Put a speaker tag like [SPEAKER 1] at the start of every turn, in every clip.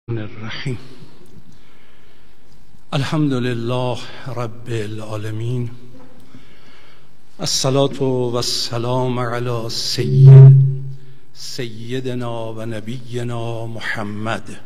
[SPEAKER 1] الرحیم. الحمد لله رب العالمین، الصلاة و السلام علی سیدنا و نبینا محمد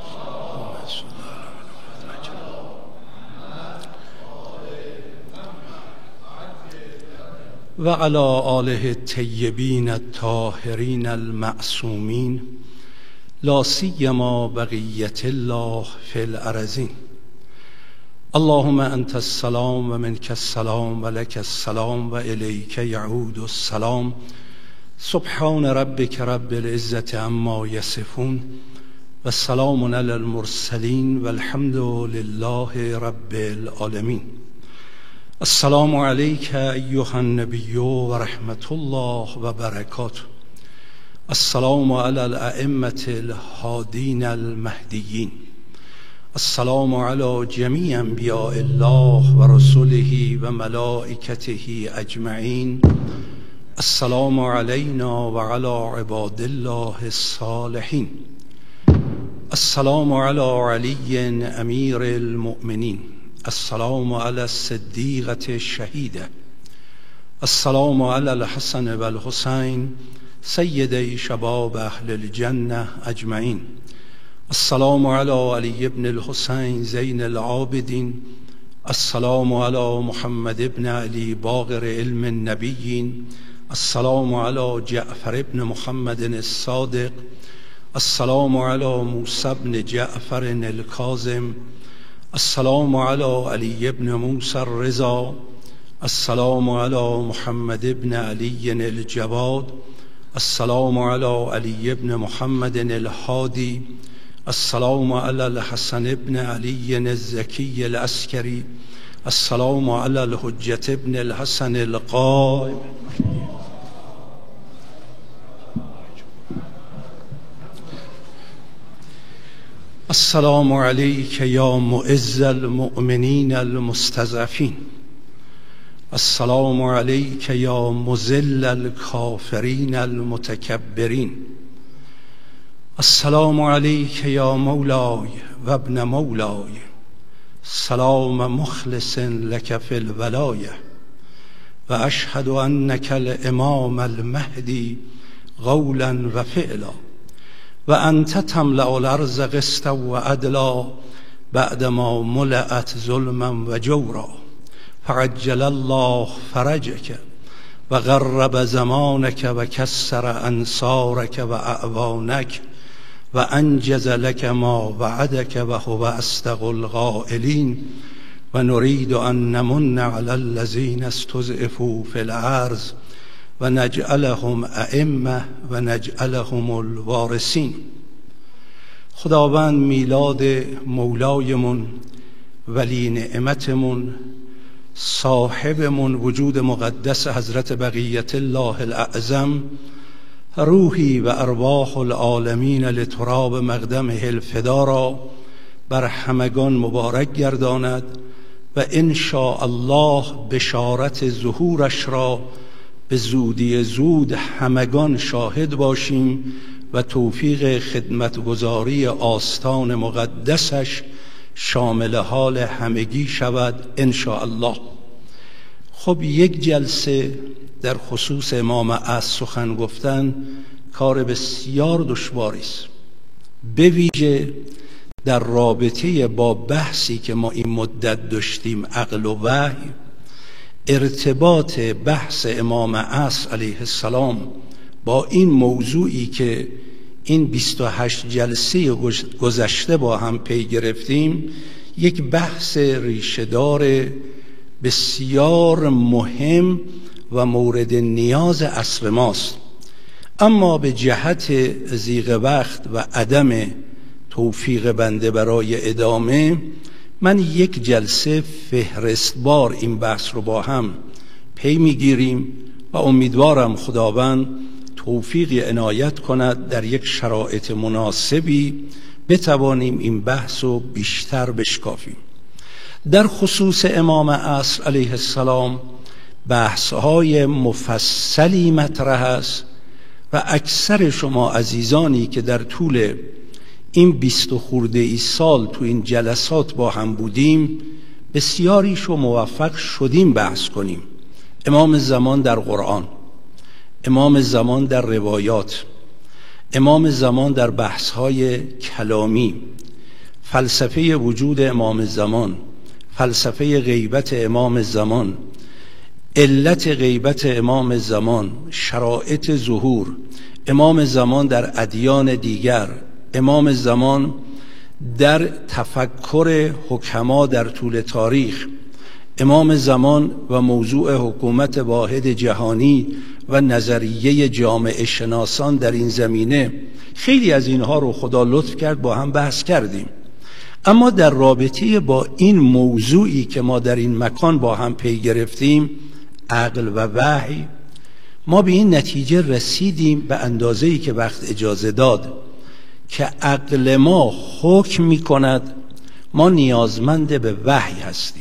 [SPEAKER 1] و علی آله الطیبین الطاهرین المعصومین، لا سیما بقیت الله فی الارضین. اللهم انت السلام و منک السلام و لک السلام و الیک یعود السلام. سبحان ربک رب العزة عما یصفون و سلام علی المرسلین و الحمد لله رب العالمین. السلام علیک ایها النبی و رحمت الله و برکاته. السلام علی الائمة الهادین المهدیین. السلام علی جمیع انبیاء الله و رسله و ملائکته اجمعین. السلام علینا و علی عباد الله الصالحین. السلام علی علی امیر المؤمنین. السلام علی الصدیقة الشهیدة. السلام علی الحسن و الحسین سیدی شباب اهل الجنة اجمعین. السلام علی علی ابن الحسین زین العابدین. السلام علی محمد ابن علی باقر علم النبیین. السلام علی جعفر ابن محمد الصادق. السلام علی موسی ابن جعفر الکاظم. السلام علی علی ابن موسی الرضا. السلام علی محمد ابن علی الجواد. السلام علی علی ابن محمد الهادی. السلام علی الحسن ابن علی الزکی العسکری. السلام علی الحجة ابن الحسن القائم. السلام علیک یا معز المؤمنین المستضعفین. السلام علیک یا مذل الکافرین المتکبرین. السلام علیک یا مولای و ابن مولای. سلام مخلص لک فی الولایه و اشهد انک الامام المهدی قولا و فعلا و انت تملأ الارض قسطا و عدلا بعدما ملأت ظلما و جورا. فعجل الله فرجك و قرب زمانك و کسر انصارك و اعوانك و انجز لك ما وعدك و هو اصدق القائلین. و نريد ان نمن على الذين استضعفوا في الارض و نجعلهم ائمة و نجعلهم الوارثین. خداوند میلاد مولایمون، ولی نعمتمون، صاحبمون وجود مقدس حضرت بقیت الله الاعظم، روحی و ارواح العالمین لتراب مقدمه الفدا را بر همگان مبارک گرداند و ان شاء الله بشارت ظهورش را به زودی زود همگان شاهد باشیم و توفیق خدمتگزاری آستان مقدسش شامل حال همگی شود ان شاء الله. خب یک جلسه در خصوص امام عصر سخن گفتن کار بسیار دشواری است، به ویژه در رابطه با بحثی که ما این مدت داشتیم، عقل و وحی. ارتباط بحث امام عصر علیه السلام با این موضوعی که این 28 جلسه گذشته با هم پی گرفتیم، یک بحث ریشه‌دار بسیار مهم و مورد نیاز عصر ماست. اما به جهت ضیق وقت و عدم توفیق بنده برای ادامه، من یک جلسه فهرستوار این بحث رو با هم پی میگیریم و امیدوارم خداوند توفیقی عنایت کند در یک شرایط مناسبی بتوانیم این بحث رو بیشتر بشکافیم. در خصوص امام عصر علیه السلام بحث‌های مفصلی مطرح است و اکثر شما عزیزانی که در طول این 20 خورده ای سال تو این جلسات با هم بودیم، بسیاریشو موفق شدیم بحث کنیم. امام زمان در قرآن، امام زمان در روایات، امام زمان در بحث‌های کلامی، فلسفه وجود امام زمان، فلسفه غیبت امام زمان، علت غیبت امام زمان، شرایط ظهور، امام زمان در ادیان دیگر، امام زمان در تفکر حکما در طول تاریخ، امام زمان و موضوع حکومت واحد جهانی و نظریه جامعه شناسان در این زمینه. خیلی از اینها رو خدا لطف کرد با هم بحث کردیم. اما در رابطه با این موضوعی که ما در این مکان با هم پی گرفتیم، عقل و وحی، ما به این نتیجه رسیدیم به اندازه‌ای که وقت اجازه داد که عقل ما حکم می‌کند ما نیازمند به وحی هستیم.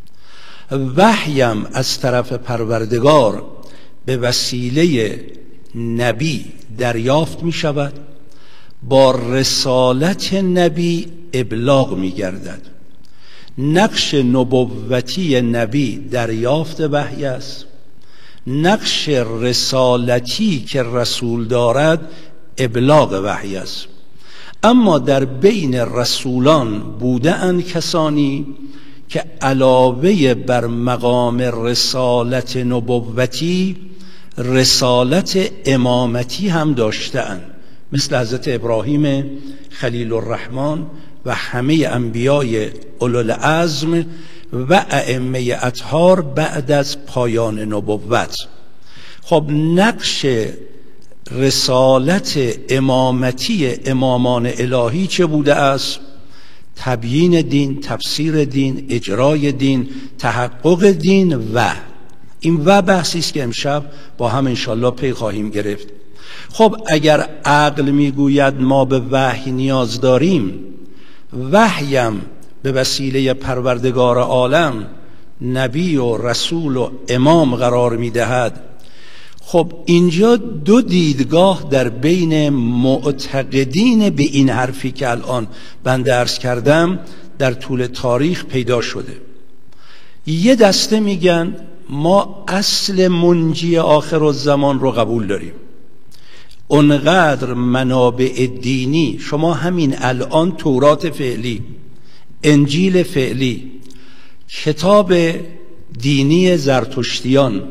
[SPEAKER 1] وحیم از طرف پروردگار به وسیله نبی دریافت می شود، با رسالت نبی ابلاغ می گردد. نقش نبوتی نبی دریافت وحی است، نقش رسالتی که رسول دارد ابلاغ وحی است. اما در بین رسولان بوده اند کسانی که علاوه بر مقام رسالت نبوتی رسالت امامتی هم داشتند، مثل حضرت ابراهیم خلیل الرحمن و همه انبیای اولوالعزم و ائمه اطهار بعد از پایان نبوت. خب نقش رسالت امامتی امامان الهی چه بوده است؟ تبیین دین، تفسیر دین، اجرای دین، تحقق دین و این و بحثی است که امشب با هم انشالله پی خواهیم گرفت. خب اگر عقل میگوید ما به وحی نیاز داریم، وحیم به وسیله پروردگار عالم نبی و رسول و امام قرار میدهد، خب اینجا دو دیدگاه در بین معتقدین به این حرفی که الان بنده عرض کردم در طول تاریخ پیدا شده. یه دسته میگن ما اصل منجی آخر الزمان رو قبول داریم، اونقدر منابع دینی، شما همین الان تورات فعلی، انجیل فعلی، کتاب دینی زرتشتیان،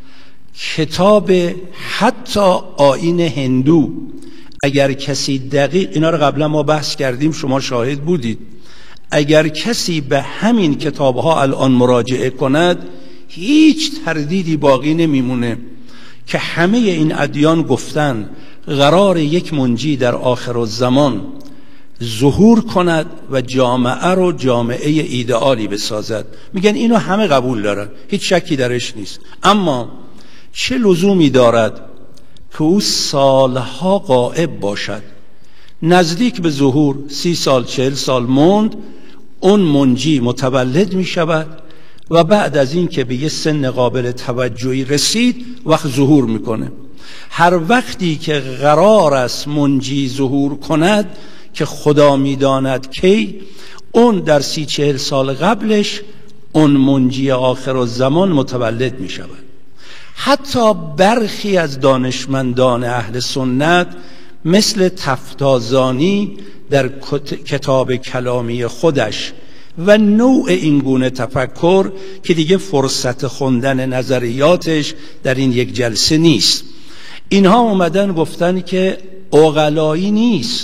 [SPEAKER 1] کتاب حتی آیین هندو، اگر کسی دقیق، اینا رو قبلا ما بحث کردیم شما شاهد بودید، اگر کسی به همین کتابها الان مراجعه کند هیچ تردیدی باقی نمیمونه که همه این ادیان گفتن قرار یک منجی در آخر الزمان ظهور کند و جامعه رو جامعه ایدئالی بسازد. میگن اینو همه قبول دارن، هیچ شکی درش نیست. اما چه لزومی دارد که او سالها غائب باشد؟ نزدیک به ظهور 30 سال 40 سال موند، اون منجی متولد می شود و بعد از این که به یه سن قابل توجهی رسید وقت ظهور میکنه. هر وقتی که قرار است منجی ظهور کند که خدا میداند کی، اون در 30-40 سال قبلش اون منجی آخر الزمان متولد می شود. حتی برخی از دانشمندان اهل سنت مثل تفتازانی در کتاب کلامی خودش و نوع این گونه تفکر که دیگه فرصت خوندن نظریاتش در این یک جلسه نیست، اینها اومدن گفتن که عقلایی نیست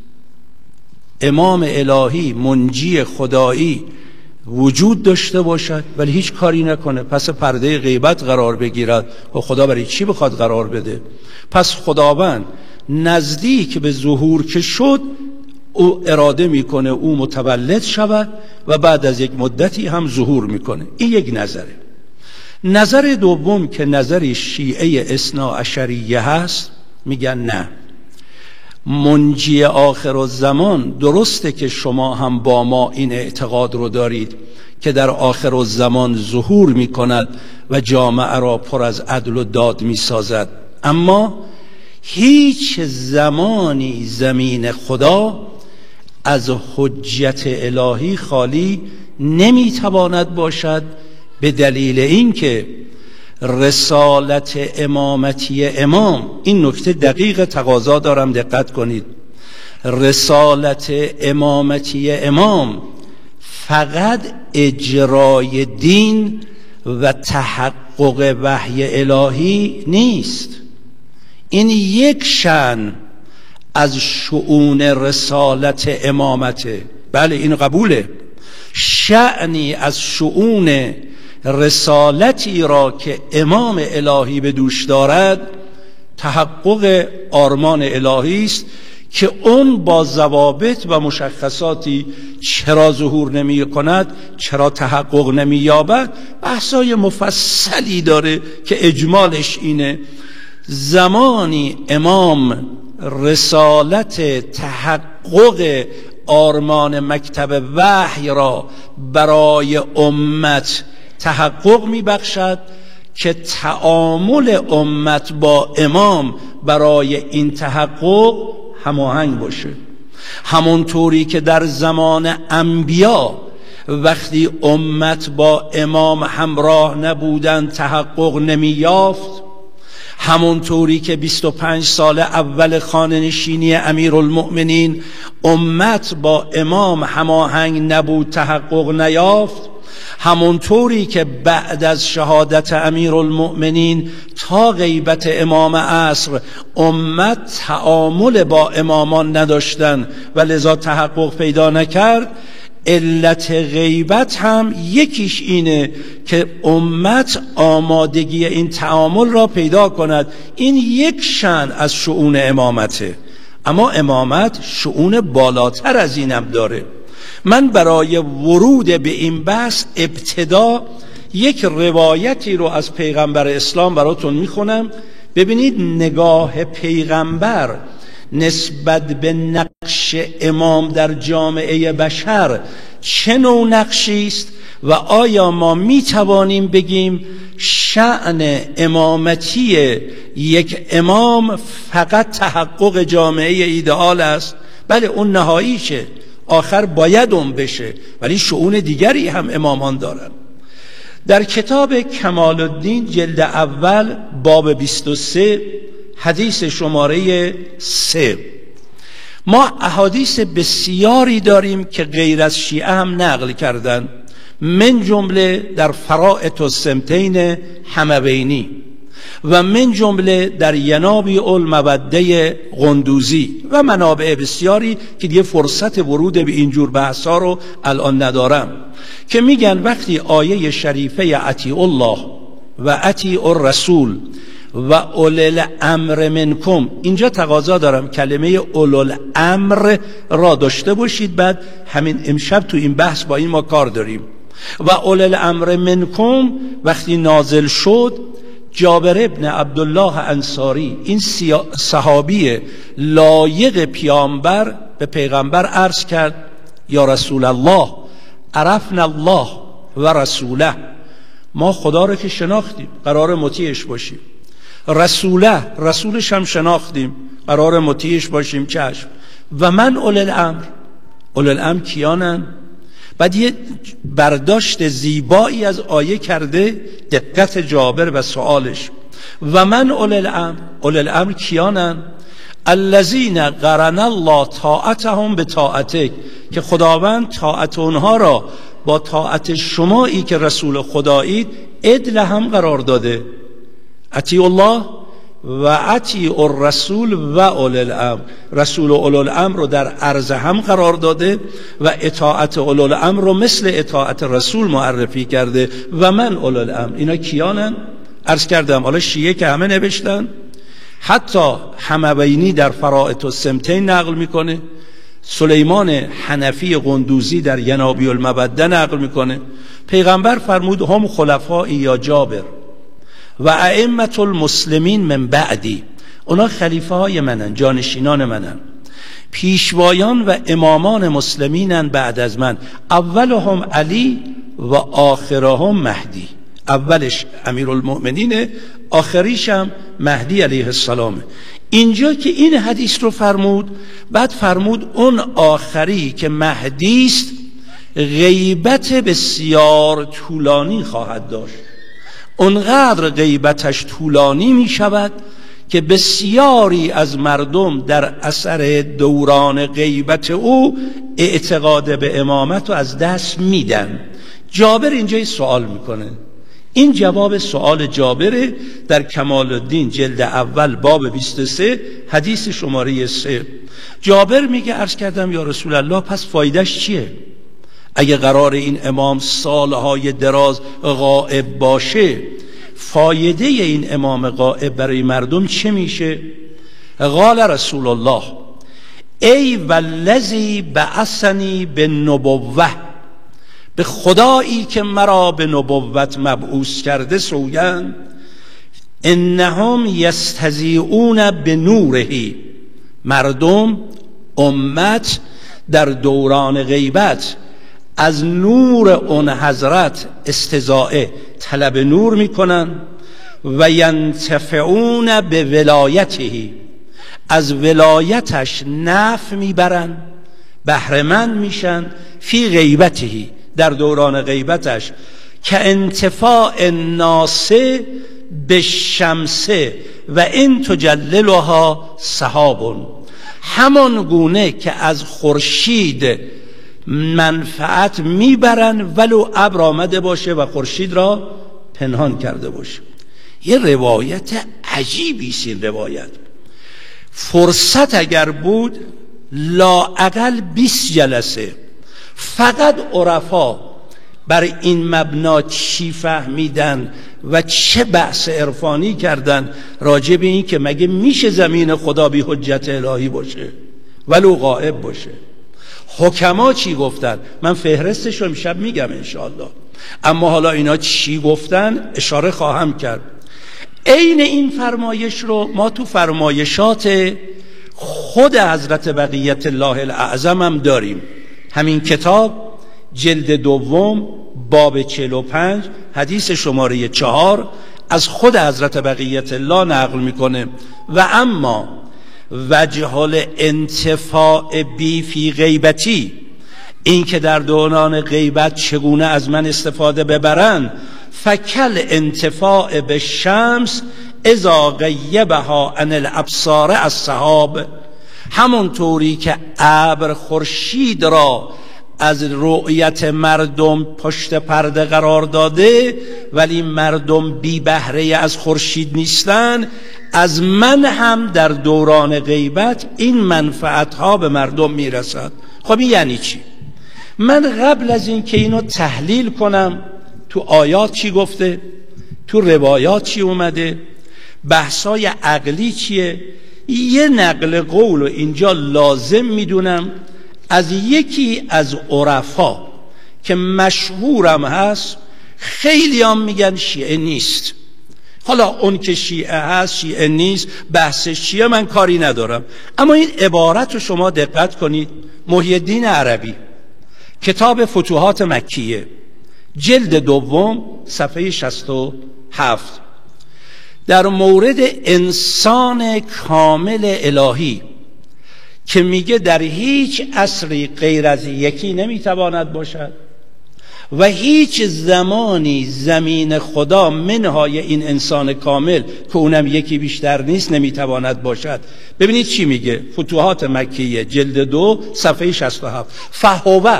[SPEAKER 1] امام الهی منجی خدایی وجود داشته باشد ولی هیچ کاری نکنه، پس پرده غیبت قرار بگیرد و خدا برای چی بخواد قرار بده؟ پس خداوند نزدیک به ظهور که شد او اراده میکنه او متولد شود و بعد از یک مدتی هم ظهور میکنه. این یک نظره. نظر دوم که نظر شیعه اثناعشریه هست، میگن نه، منجی آخر الزمان درسته که شما هم با ما این اعتقاد رو دارید که در آخر الزمان ظهور میکند و جامعه را پر از عدل و داد میسازد، اما هیچ زمانی زمین خدا از حجت الهی خالی نمیتواند باشد، به دلیل اینکه رسالت امامتی امام، این نکته دقیق تقاضا دارم دقت کنید، رسالت امامتی امام فقط اجرای دین و تحقق وحی الهی نیست. این یک شأن از شؤون رسالت امامته. بله این قبوله، شأنی از شؤون رسالتی را که امام الهی به دوش دارد تحقق آرمان الهی است که اون با ضوابط و مشخصاتی چرا ظهور نمی کند، چرا تحقق نمی یابد، بحثای مفصلی داره که اجمالش اینه زمانی امام رسالت تحقق آرمان مکتب وحی را برای امت تحقق می بخشد که تعامل امت با امام برای این تحقق هماهنگ باشه. همونطوری که در زمان انبیا وقتی امت با امام همراه نبودن تحقق نمی یافت، همونطوری که 25 سال اول خانه‌نشینی امیرالمؤمنین امت با امام هماهنگ نبود تحقق نیافت، همونطوری که بعد از شهادت امیرالمؤمنین تا غیبت امام عصر امت تعامل با امامان نداشتن و لذا تحقق پیدا نکرد، علت غیبت هم یکیش اینه که امت آمادگی این تعامل را پیدا کند. این یک شأن از شؤون امامته، اما امامت شؤون بالاتر از اینم داره. من برای ورود به این بحث ابتدا یک روایتی رو از پیغمبر اسلام براتون میخونم. ببینید نگاه پیغمبر نسبت به نقش امام در جامعه بشر چه نوع نقشی است و آیا ما می توانیم بگیم شأن امامتی یک امام فقط تحقق جامعه ایدئال است؟ بله اون نهاییشه، آخر باید اون بشه، ولی شؤون دیگری هم امامان دارن. در کتاب کمال الدین جلد اول باب 23 حدیث شماره 3 ما احادیث بسیاری داریم که غیر از شیعه هم نقل کردن، من جمله در فرائض السمتین حموینی و من جمله در ینابیع الموده قندوزی و منابع بسیاری که دیگه فرصت ورود به اینجور بحثا رو الان ندارم، که میگن وقتی آیه شریفه اطیعوا الله و اطیعوا الرسول و اولی الامر منکم، اینجا تقاضا دارم کلمه اولی الامر را داشته باشید، بعد همین امشب تو این بحث با این ما کار داریم. و اولی الامر منکم وقتی نازل شد، جابر ابن عبدالله انصاری این صحابی لایق پیامبر به پیغمبر عرض کرد یا رسول الله عرفنا الله و رسوله، ما خدا رو که شناختیم قرار مطیعش باشیم، رسوله رسولش هم شناختیم قرار مطیعش باشیم، چشم. و من اولی الامر، اولی الامر کیانن؟ بعد یه برداشت زیبایی از آیه کرده، دقت جابر و سوالش. و من اولی الامر، اولی الامر کیانن؟ الذین قرن الله طاعتهم به طاعتک، که خداوند طاعت اونها را با طاعت شمایی که رسول خدایید عدل هم قرار داده. اطیع الله و اطیع الرسول و اولی الامر، رسول و اولی الامر رو در عرض هم قرار داده و اطاعت اولی الامر رو مثل اطاعت رسول معرفی کرده. و من اولی الامر، اینا کیانن؟ عرض کردم حالا شیعه که همه نوشتن، حتی حموینی در فرائض السمتین نقل میکنه، سلیمان حنفی قندوزی در ینابیع الموده نقل میکنه. پیغمبر فرمود هم خلفائی یا جابر و ائمة المسلمین من بعدی، اونا خلیفه های منن، جانشینان منن، پیشوایان و امامان مسلمینن بعد از من، اولهم علی و آخرهم مهدی، اولش امیرالمؤمنینه، آخریش هم مهدی علیه السلامه. اینجا که این حدیث رو فرمود، بعد فرمود اون آخری که مهدی است غیبت بسیار طولانی خواهد داشت. اونقدر غیبتش طولانی می شود که بسیاری از مردم در اثر دوران غیبت او اعتقاد به امامت رو از دست میدن. جابر اینجا سوال میکنه، این جواب سوال جابره در کمال الدین جلد اول باب 23 حدیث شماره 3. جابر میگه عرض کردم یا رسول الله پس فایدهش چیه؟ اگه قرار این امام سالهای دراز غائب باشه، فایده این امام غائب برای مردم چه میشه؟ قال رسول الله ای والذی بعثنی بالنبوة، به خدایی که مرا به نبوت مبعوث کرده سوگند، انهم یستضیئون بنوره، مردم امت در دوران غیبت از نور اون حضرت استضاءه طلب نور میکنن و ینتفعون به ولایته، از ولایتش نفع میبرن، بهره‌مند میشن، فی غیبته، در دوران غیبتش، که انتفاع الناس به شمس و ان تجللها سحاب، همان گونه که از خورشید منفعت میبرن ولو ابر آمده باشه و خورشید را پنهان کرده باشه. یه روایت عجیبی است این روایت. فرصت اگر بود لااقل 20 جلسه فقط عرفا بر این مبنا چی فهمیدن و چه بحث عرفانی کردن راجع به این که مگه میشه زمین خدا بی حجت الهی باشه ولو غائب باشه. حکما چی گفتن؟ من فهرستش رو امشب میگم انشاءالله، اما حالا اینا چی گفتن اشاره خواهم کرد. عین این فرمایش رو ما تو فرمایشات خود حضرت بقیت الله الاعظم هم داریم. همین کتاب جلد دوم باب 45 حدیث شماره 4 از خود حضرت بقیت الله نقل میکنه. و اما وجه الانتفاع بی فی غیبتی، این که در دوران غیبت چگونه از من استفاده ببرن، فکل انتفاع به شمس اذا غیبها عن الابصار السحاب، همون طوری که ابر خورشید را از رؤیت مردم پشت پرده قرار داده ولی مردم بی بهره از خورشید نیستن، از من هم در دوران غیبت این منفعت ها به مردم میرسد. خب این یعنی چی؟ من قبل از این که اینو تحلیل کنم تو آیات چی گفته، تو روایات چی اومده، بحثای عقلی چیه، یه نقل قول رو اینجا لازم میدونم از یکی از عرفا که مشهورم هست. خیلی هم میگن شیعه نیست. حالا اون که شیعه هست شیعه نیست، بحثش چیه من کاری ندارم، اما این عبارت رو شما دقت کنید. محی الدین عربی کتاب فتوحات مکیه جلد دوم صفحه 67 در مورد انسان کامل الهی که میگه در هیچ عصری غیر از یکی نمیتواند باشد و هیچ زمانی زمین خدا منهای این انسان کامل که اونم یکی بیشتر نیست نمیتواند باشد. ببینید چی میگه، فتوحات مکیه جلد 2 صفحه 67. فهو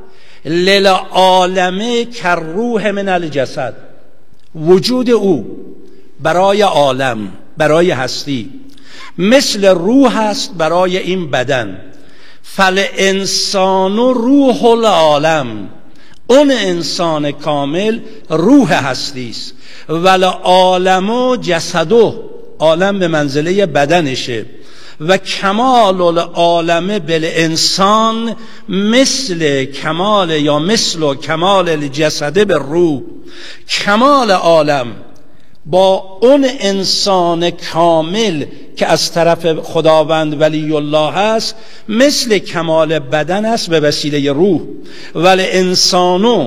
[SPEAKER 1] للعالم کالروح من الجسد، وجود او برای عالم، برای هستی مثل روح است برای این بدن. فالانسان روح العالم، اون انسان کامل روح هستی است. والعالم جسده، عالم به منزله بدنشه. و کمال العالم بالانسان مثل کمال یا مثل کمال الجسد به روح، کمال عالم با اون انسان کامل که از طرف خداوند ولی الله هست مثل کمال بدن است به وسیله روح. ولی انسانو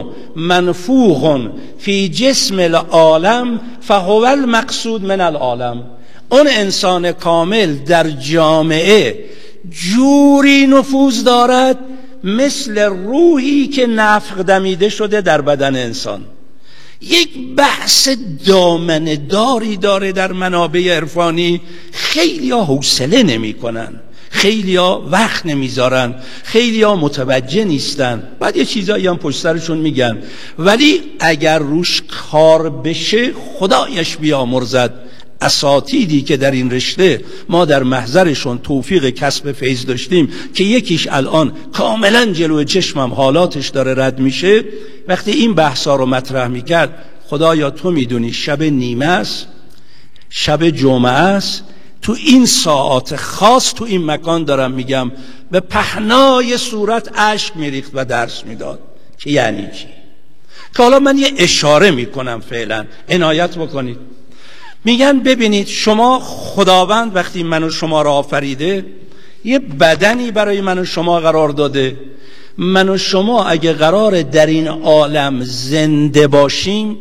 [SPEAKER 1] منفوخ فی جسم العالم فهو المقصود من العالم، اون انسان کامل در جامعه جوری نفوذ دارد مثل روحی که نفخ دمیده شده در بدن انسان. یک بحث دامنه‌داری داره در منابع عرفانی. خیلی ها حوصله نمی کنن، خیلی ها وقت نمیذارن، خیلی ها متوجه نیستن، بعد یه چیزایی هم پشت سرشون میگن، ولی اگر روش کار بشه خدایش بیامرزد. اساتیدی که در این رشته ما در محضرشون توفیق کسب فیض داشتیم که یکیش الان کاملا جلوی چشمم حالاتش داره رد میشه، وقتی این بحثا رو مطرح میکرد، خدایا تو میدونی شب نیمه است، شب جمعه است، تو این ساعات خاص تو این مکان دارم میگم، به پهنای صورت اشک میریخت و درس میداد که یعنی چی. که حالا من یه اشاره میکنم فعلا، عنایت بکنید. میگن ببینید شما، خداوند وقتی من و شما را آفریده یه بدنی برای من و شما قرار داده. من و شما اگه قرار در این عالم زنده باشیم،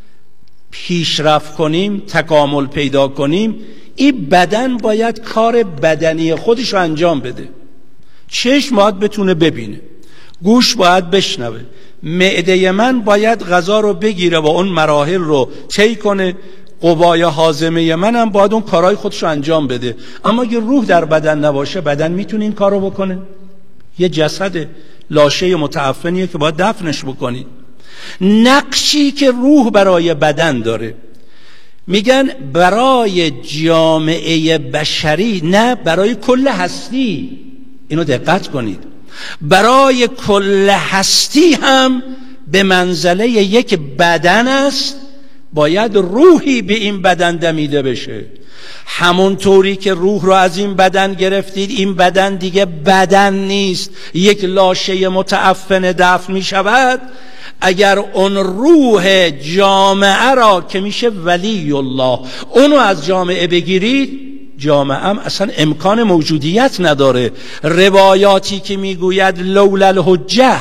[SPEAKER 1] پیشرفت کنیم، تکامل پیدا کنیم، این بدن باید کار بدنی خودش رو انجام بده. چشم باید بتونه ببینه، گوش باید بشنوه، معده من باید غذا رو بگیره و اون مراحل رو طی کنه، قوای هاضمه منم باید اون کارهای خودش رو انجام بده. اما اگه روح در بدن نباشه، بدن میتونه این کار رو بکنه؟ یه جسد لاشه متعفنیه که باید دفنش بکنید. نقشی که روح برای بدن داره، میگن برای جامعه بشری، نه برای کل هستی، اینو دقت کنید، برای کل هستی هم به منزله یک بدن است، باید روحی به این بدن دمیده بشه. همونطوری که روح رو از این بدن گرفتید، این بدن دیگه بدن نیست، یک لاشه متعفن دفن می شود. اگر اون روح جامعه را که میشه ولی الله، اونو از جامعه بگیرید، جامعه هم اصلا امکان موجودیت نداره. روایاتی که میگوید لولا الحجه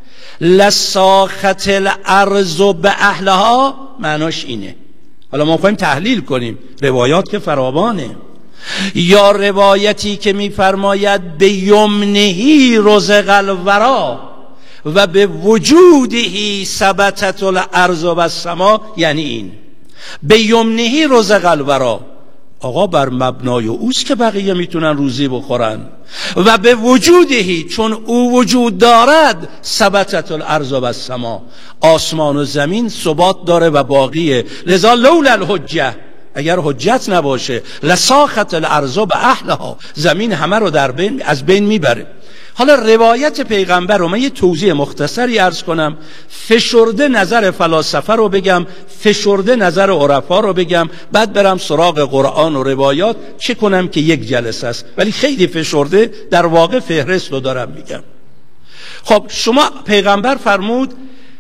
[SPEAKER 1] لساخت الارض به اهلها، معناش اینه. حالا ما خواهیم تحلیل کنیم، روایات که فراوانه. یا روایتی که میفرماید به یمنهی رزق الورا و به وجودهی ثبتت الارض و السما، یعنی این به یمنهی رزق الورا، آقا بر مبنای اوست که بقیه میتونن روزی بخورن، و به وجودهی، چون او وجود دارد، ثبتت الارض و السما، آسمان و زمین ثبات داره و باقیه. لذا لولا الحجه، اگر حجت نباشه، لساخت الارض به اهلها، زمین همه رو از بین میبره. حالا روایت پیغمبر رو من یه توضیح مختصری عرض کنم، فشرده نظر فلاسفه رو بگم، فشرده نظر عرفا رو بگم، بعد برم سراغ قرآن و روایات. چه کنم که یک جلسه است، ولی خیلی فشرده، در واقع فهرست رو دارم میگم. خب شما، پیغمبر فرمود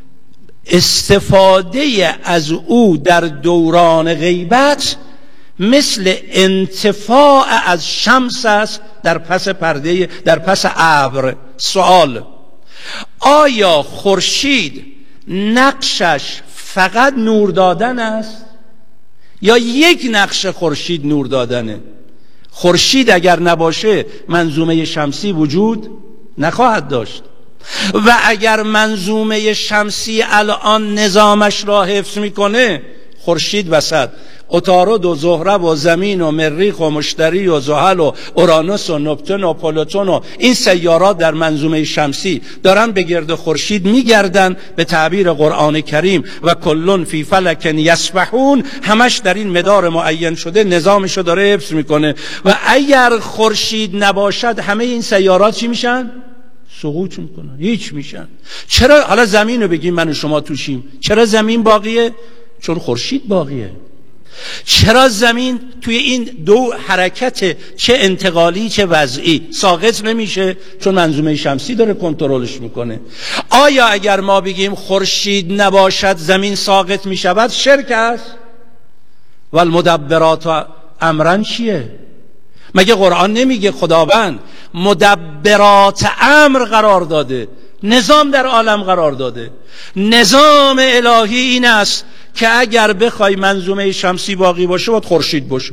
[SPEAKER 1] استفاده از او در دوران غیبت مثل انتفاع از شمس است در پس پرده، در پس ابر. سوال: آیا خورشید نقشش فقط نور دادن است یا یک نقش خورشید نور دادنه؟ خورشید اگر نباشه منظومه شمسی وجود نخواهد داشت، و اگر منظومه شمسی الان نظامش را حفظ میکنه، خورشید وسط، عطارد و زهره و زمین و مریخ و مشتری و زحل و اورانوس و نپتون و پلوتون و این سیارات در منظومه شمسی دارن به گرد خورشید میگردن، به تعبیر قرآن کریم و کلون فی فلک یسبحون، همش در این مدار معین شده نظامشو داره حفظ میکنه. و اگر خورشید نباشد همه این سیارات چی میشن؟ سقوط میکنن، هیچ میشن. چرا حالا زمین رو بگیم من و شما توشیم؟ چرا زمین باقیه؟ چون خورشید باقیه. چرا زمین توی این دو حرکت، چه انتقالی چه وضعی، ساقط نمیشه؟ چون منظومه شمسی داره کنترلش میکنه. آیا اگر ما بگیم خورشید نباشد زمین ساقط میشود شرک است؟ والمدبرات امرن چیه؟ مگه قرآن نمیگه خداوند مدبرات امر قرار داده، نظام در عالم قرار داده؟ نظام الهی این است که اگر بخوای منظومه شمسی باقی باشه باید خورشید باشه،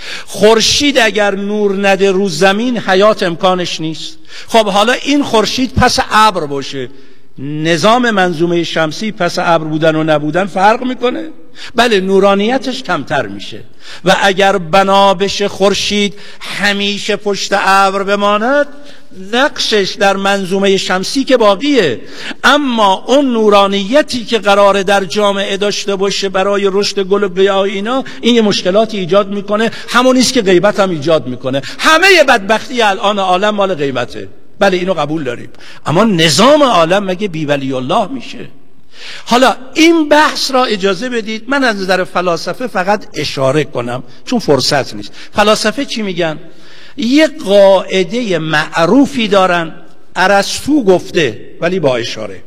[SPEAKER 1] خورشید اگر نور نده رو زمین حیات امکانش نیست. خب حالا این خورشید پس ابر باشه، نظام منظومه شمسی پس ابر بودن و نبودن فرق میکنه؟ بله، نورانیتش کمتر میشه. و اگر بنا بشه خورشید همیشه پشت ابر بماند، نقشش در منظومه شمسی که باقیه، اما اون نورانیتی که قراره در جامعه داشته باشه برای رشد گل و گیاه اینا، این یه مشکلاتی ایجاد میکنه. همونیست که غیبت هم ایجاد میکنه. همه بدبختی الان عالم مال غیبته. بله، اینو قبول داریم، اما نظام عالم مگه بی ولی الله میشه؟ حالا این بحث را اجازه بدید من از نظر فلاسفه فقط اشاره کنم، چون فرصت نیست. فلاسفه چی میگن؟ یک قاعده معروفی دارن، ارسطو گفته ولی با اشاره،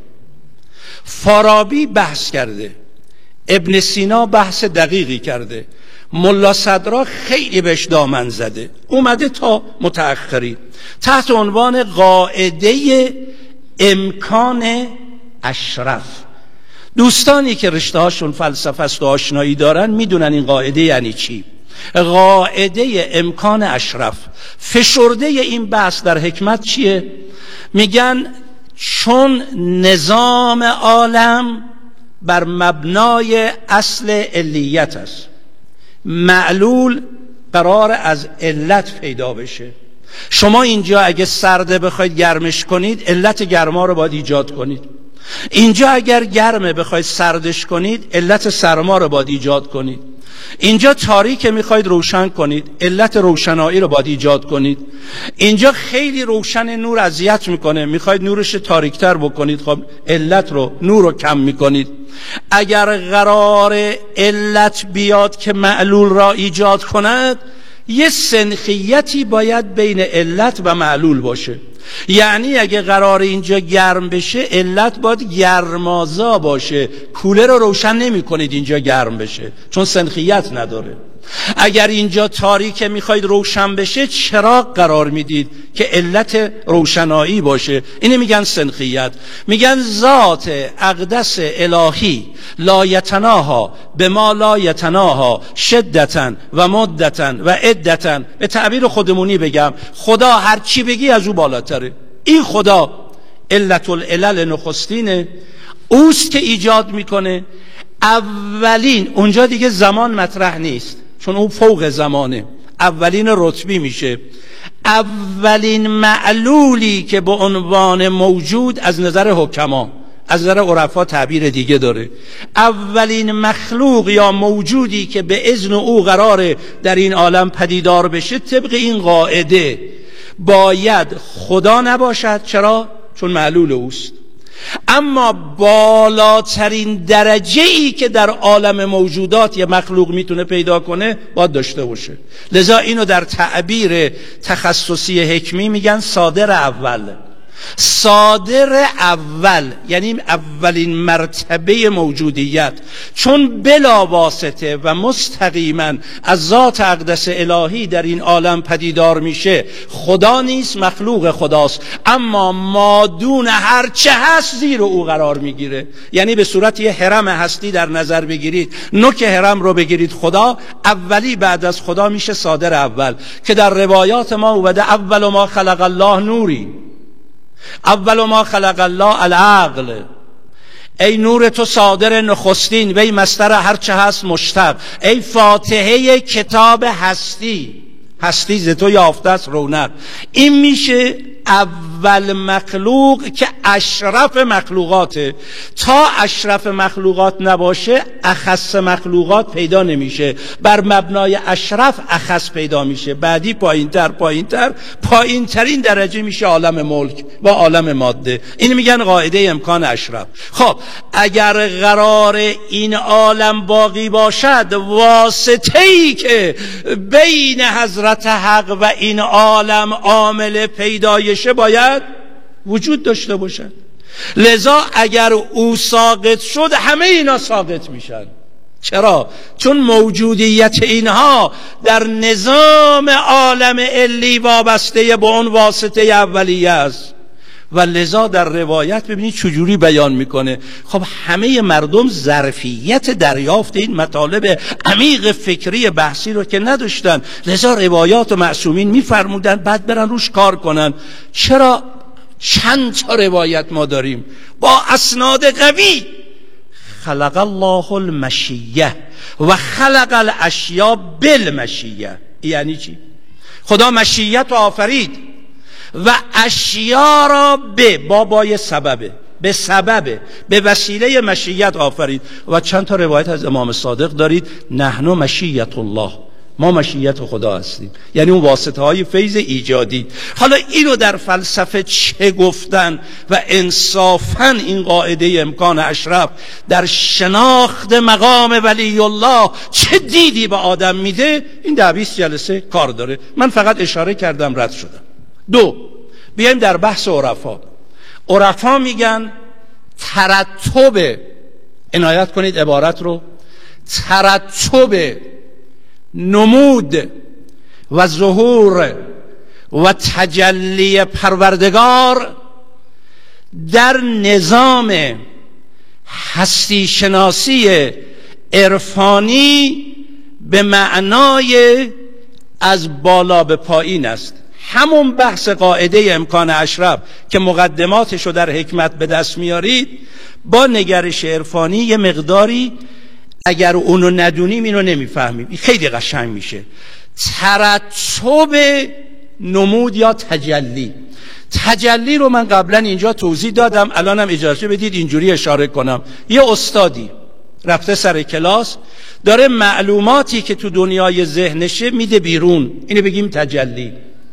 [SPEAKER 1] فارابی بحث کرده، ابن سینا بحث دقیقی کرده، ملا صدرا خیلی بهش دامن زده، اومده تا متأخری تحت عنوان قاعده امکان اشرف. دوستانی که رشته هاشون فلسفه است و آشنایی دارن میدونن این قاعده یعنی چی. قاعده امکان اشرف. فشرده این بحث در حکمت چیه؟ میگن چون نظام عالم بر مبنای اصل علیت است، معلول قرار از علت پیدا بشه. شما اینجا اگه سرده بخواید گرمش کنید، علت گرما رو باید ایجاد کنید. اینجا اگر گرمه بخواید سردش کنید، علت سرما رو باید ایجاد کنید. اینجا تاریک میخواید روشن کنید، علت روشنایی رو باید ایجاد کنید. اینجا خیلی روشن نور اذیت میکنه، میخواید نورش تاریکتر بکنید، خب علت رو، نور رو کم میکنید. اگر قرار علت بیاد که معلول را ایجاد کند، یه سنخیتی باید بین علت و معلول باشه. یعنی اگه قرار اینجا گرم بشه، علت باید گرمازا باشه. کولر رو روشن نمی کنید اینجا گرم بشه، چون سنخیت نداره. اگر اینجا تاریکه میخواید روشن بشه، چراغ قرار میدید که علت روشنایی باشه. اینه میگن سنخیت. میگن ذات اقدس الهی لا یتناها به ما لا یتناها شدتا و مدتا و عدتا. به تعبیر خودمونی بگم، خدا هر چی بگی از او بالاتره. این خدا علت العلل نخستینه، اوست که ایجاد میکنه. اولین، اونجا دیگه زمان مطرح نیست چون اون فوق زمانه، اولین رتبی میشه. اولین معلولی که به عنوان موجود از نظر حکما، از نظر عرفا تعبیر دیگه داره. اولین مخلوق یا موجودی که به اذن او قراره در این عالم پدیدار بشه، طبق این قاعده باید خدا نباشد. چرا؟ چون معلول اوست. اما بالاترین درجه‌ای که در عالم موجودات یه مخلوق میتونه پیدا کنه باید داشته باشه. لذا اینو در تعبیر تخصصی حکمی میگن صادر اول. صادر اول یعنی اولین مرتبه موجودیت، چون بلا واسطه و مستقیما از ذات اقدس الهی در این عالم پدیدار میشه. خدا نیست، مخلوق خداست، اما مادون هر چه هست زیر او قرار میگیره. یعنی به صورت یه هرم هستی در نظر بگیرید، نوک هرم رو بگیرید، خدا اولی بعد از خدا میشه صادر اول، که در روایات ما اومده اول ما خلق الله نوری، اول ما خلق الله العقل. ای نور تو صادر نخستین، وی مصدر هرچه هست مشتق. ای فاتحه کتاب هستی، هستی ز تو یافته است رونق. این میشه اول مخلوق که اشرف مخلوقاته. تا اشرف مخلوقات نباشه اخص مخلوقات پیدا نمیشه. بر مبنای اشرف اخص پیدا میشه، بعدی پایینتر پایینتر، پایینترین درجه میشه عالم ملک و عالم ماده. این میگن قاعده امکان اشرف. خب اگر قرار این عالم باقی باشد، واسطه‌ای که بین حضرت حق و این عالم عامل پیدایشه باید وجود داشته باشد. لذا اگر او ساقط شد، همه اینا ساقط میشن. چرا؟ چون موجودیت اینها در نظام عالم علی وابسته به اون واسطه اولیه است. و لذا در روایت ببینید چجوری بیان میکنه. خب همه مردم ظرفیت دریافت این مطالب عمیق فکری بحثی رو که نداشتن، لذا روایات و معصومین میفرمودن بعد برن روش کار کنن. چرا چند تا روایت ما داریم با اسناد قوی؟ خلق الله المشیه و خلق الاشیاء بالمشیه. یعنی چی؟ خدا مشیت رو آفرید و اشیا را به بابای سببه، به سببه، به وسیله مشیت آفرید. و چند تا روایت از امام صادق دارید نحن مشیت الله، ما مشیت خدا هستیم، یعنی اون واسطه های فیض ایجادی. حالا اینو در فلسفه چه گفتن و انصافاً این قاعده امکان اشرف در شناخت مقام ولی الله چه دیدی به آدم میده، این 10-20 جلسه کار داره. من فقط اشاره کردم رد شدم. 2 بیایم در بحث عرفا. عرفا میگن ترتب، عنایت کنید عبارت رو، ترتب نمود و ظهور و تجلی پروردگار در نظام هستی شناسی عرفانی به معنای از بالا به پایین است. همون بحث قاعده امکان اشرف که مقدماتشو در حکمت به دست میارید، با نگرش عرفانی یه مقداری اگر اونو ندونیم اینو نمیفهمیم. این خیلی قشنگ میشه. ترتب نمود یا تجلی. تجلی رو من قبلا اینجا توضیح دادم، الانم اجازه بدید اینجوری اشاره کنم. یه استادی رفته سر کلاس، داره معلوماتی که تو دنیای ذهنشه میده بیرون، اینو بگیم تجلی.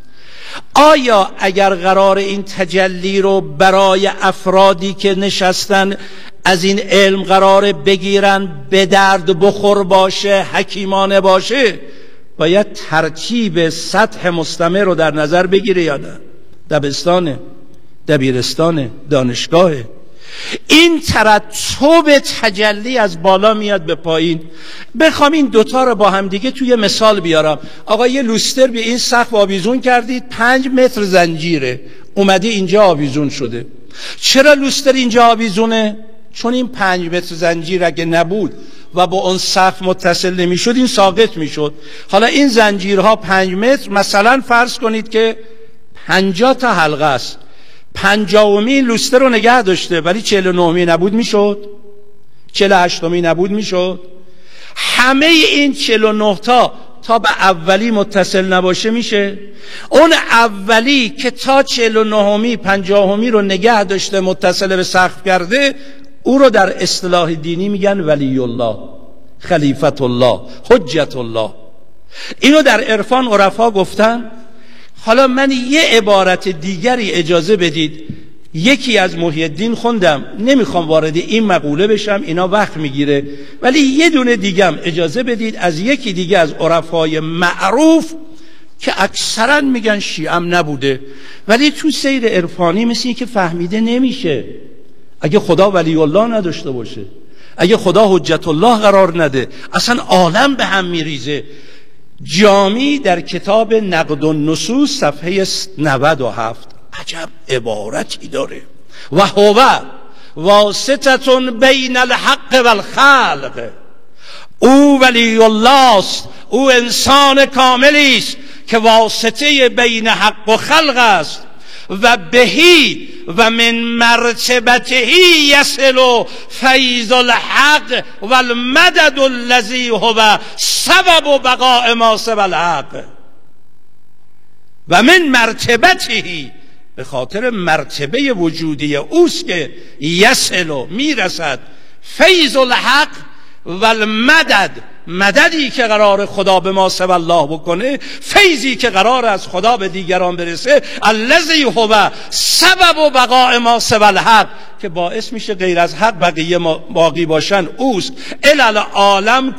[SPEAKER 1] آیا اگر قرار این تجلی رو برای افرادی که نشستن از این علم قرار بگیرن به درد بخور باشه، حکیمانه باشه، باید ترتیب سطح مستمع رو در نظر بگیره یا نه؟ دبستانه، دبیرستانه، دانشگاهه. این ترتب تجلی از بالا میاد به پایین. بخوام این دوتا رو با هم دیگه توی مثال بیارم. آقا یه لوستر به این سقف آویزون کردید، 5 متر زنجیره، اومده اینجا آویزون شده. چرا لوستر اینجا آویزونه؟ چون این 5 متر زنجیر اگه نبود و با اون سقف متصل نمیشد این ساقط میشد. حالا این زنجیرها 5 متر، مثلا فرض کنید که 50 تا حلقه است، 50می لوستر رو نگه داشته، ولی 49می نبود میشد، 48می نبود میشد. همه این 49 تا به اولی متصل نباشه میشه. اون اولی که تا 49می 50می رو نگه داشته متصل به سقف کرده، او رو در اصطلاح دینی میگن ولی الله، خلیفت الله، حجت الله. اینو در عرفان عرفا گفتن. حالا من یه عبارت دیگری اجازه بدید، یکی از محی الدین خوندم، نمیخوام وارد این مقوله بشم، اینا وقت میگیره، ولی یه دونه دیگم اجازه بدید از یکی دیگه از عرفای معروف که اکثرا میگن شیعم نبوده، ولی تو سیر عرفانی مثل این که فهمیده نمیشه. اگه خدا ولی الله نداشته باشه، اگه خدا حجت الله قرار نده، اصلا عالم به هم میریزه. جامی در کتاب نقد النصوص صفحه 97 عجب عبارتی داره. و هو واسطة بین الحق و الخلق. او ولی الله است، او انسان کاملی است که واسطه بین حق و خلق است. و بهی و من مرتبتهی یصل فیض الحق و المدد الذی هو سبب بقاء ما سوی الحق. و من مرتبتهی، به خاطر مرتبه وجودی اوست که یصل میرسد فیض الحق و المدد، مددی که قرار خدا به ما سوی الله بکنه، فیضی که قرار از خدا به دیگران برسه، الذی هو سبب بقاء ما سوی الحق، که باعث میشه غیر از حق بقیه باقی باشن، اوست. العالم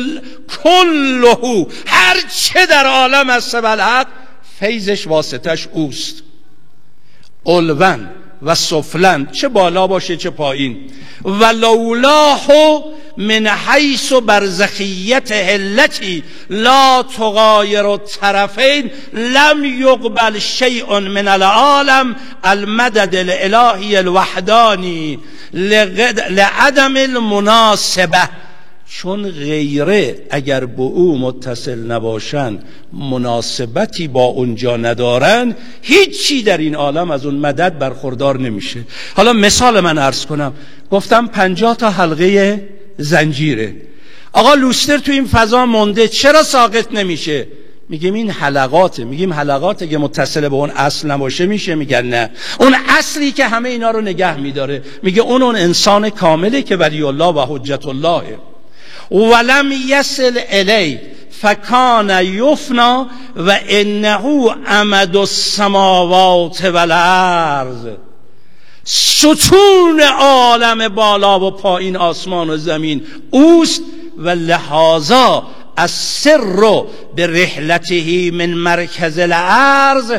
[SPEAKER 1] کله، هر چه در عالم از سوی الحق فیضش واسطش اوست. علوان و سفلن، چه بالا باشه چه پایین. و لولاه من حیث برزخیت علتی لا تغایر الطرفین لم یقبل شیء من العالم المدد الالهی الوحدانی لعدم المناسبه. چون غیره اگر با او متصل نباشن، مناسبتی با اونجا ندارن، هیچی در این عالم از اون مدد برخوردار نمیشه. حالا مثال من عرض کنم. گفتم 50 تا حلقه زنجیره. آقا لوستر تو این فضا مونده، چرا ساقط نمیشه؟ میگیم این حلقاته. میگیم حلقاته که متصل به اون اصل نباشه میشه؟ میگن نه، اون اصلی که همه اینا رو نگه میداره. میگه اون انسان کامله که ولی الله و حجت الله. ولم یصل الی فکان یفنا و انه امد السماوات والارض. ستون عالم بالا و پایین، آسمان و زمین اوست و لحاظا السر به رحلته من مرکز الارض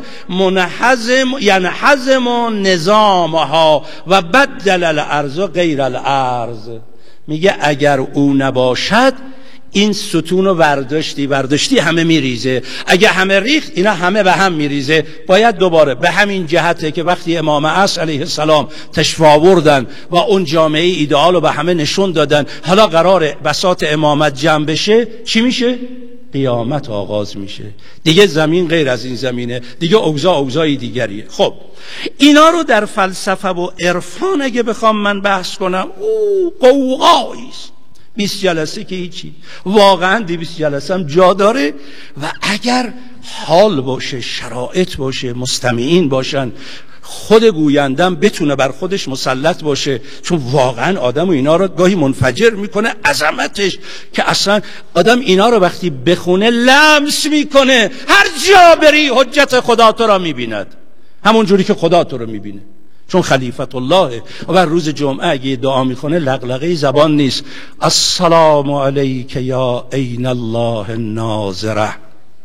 [SPEAKER 1] ینحزم نظامها و بدل الارض غیر الارض. میگه اگر او نباشد این ستون رو برداشتی همه میریزه. اگه همه ریخت اینا همه به هم میریزه. باید دوباره به همین جهته که وقتی امام عصر علیه السلام تشریف آوردن و اون جامعه ایدئال رو به همه نشون دادن، حالا قراره بساط امامت جمع بشه، چی میشه؟ قیامت آغاز میشه. دیگه زمین غیر از این زمینه، دیگه اوضاع دیگریه. خب اینا رو در فلسفه و عرفان اگه بخوام من بحث کنم، قوقاییست. 20 جلسه که هیچی، واقعا 200 جلسه هم جا داره. و اگر حال باشه، شرایط باشه، مستمعین باشن، خود گویندم بتونه بر خودش مسلط باشه، چون واقعا آدم و اینا رو گاهی منفجر میکنه عظمتش، که اصلا آدم اینا رو وقتی بخونه لمس میکنه. هر جا بری حجت خدا تو را میبیند، همون جوری که خدا تو رو میبینه، چون خلیفت الله. و بر روز جمعه اگه دعا میکنه لغلقه زبان نیست. السلام علیک یا عین الله الناظره،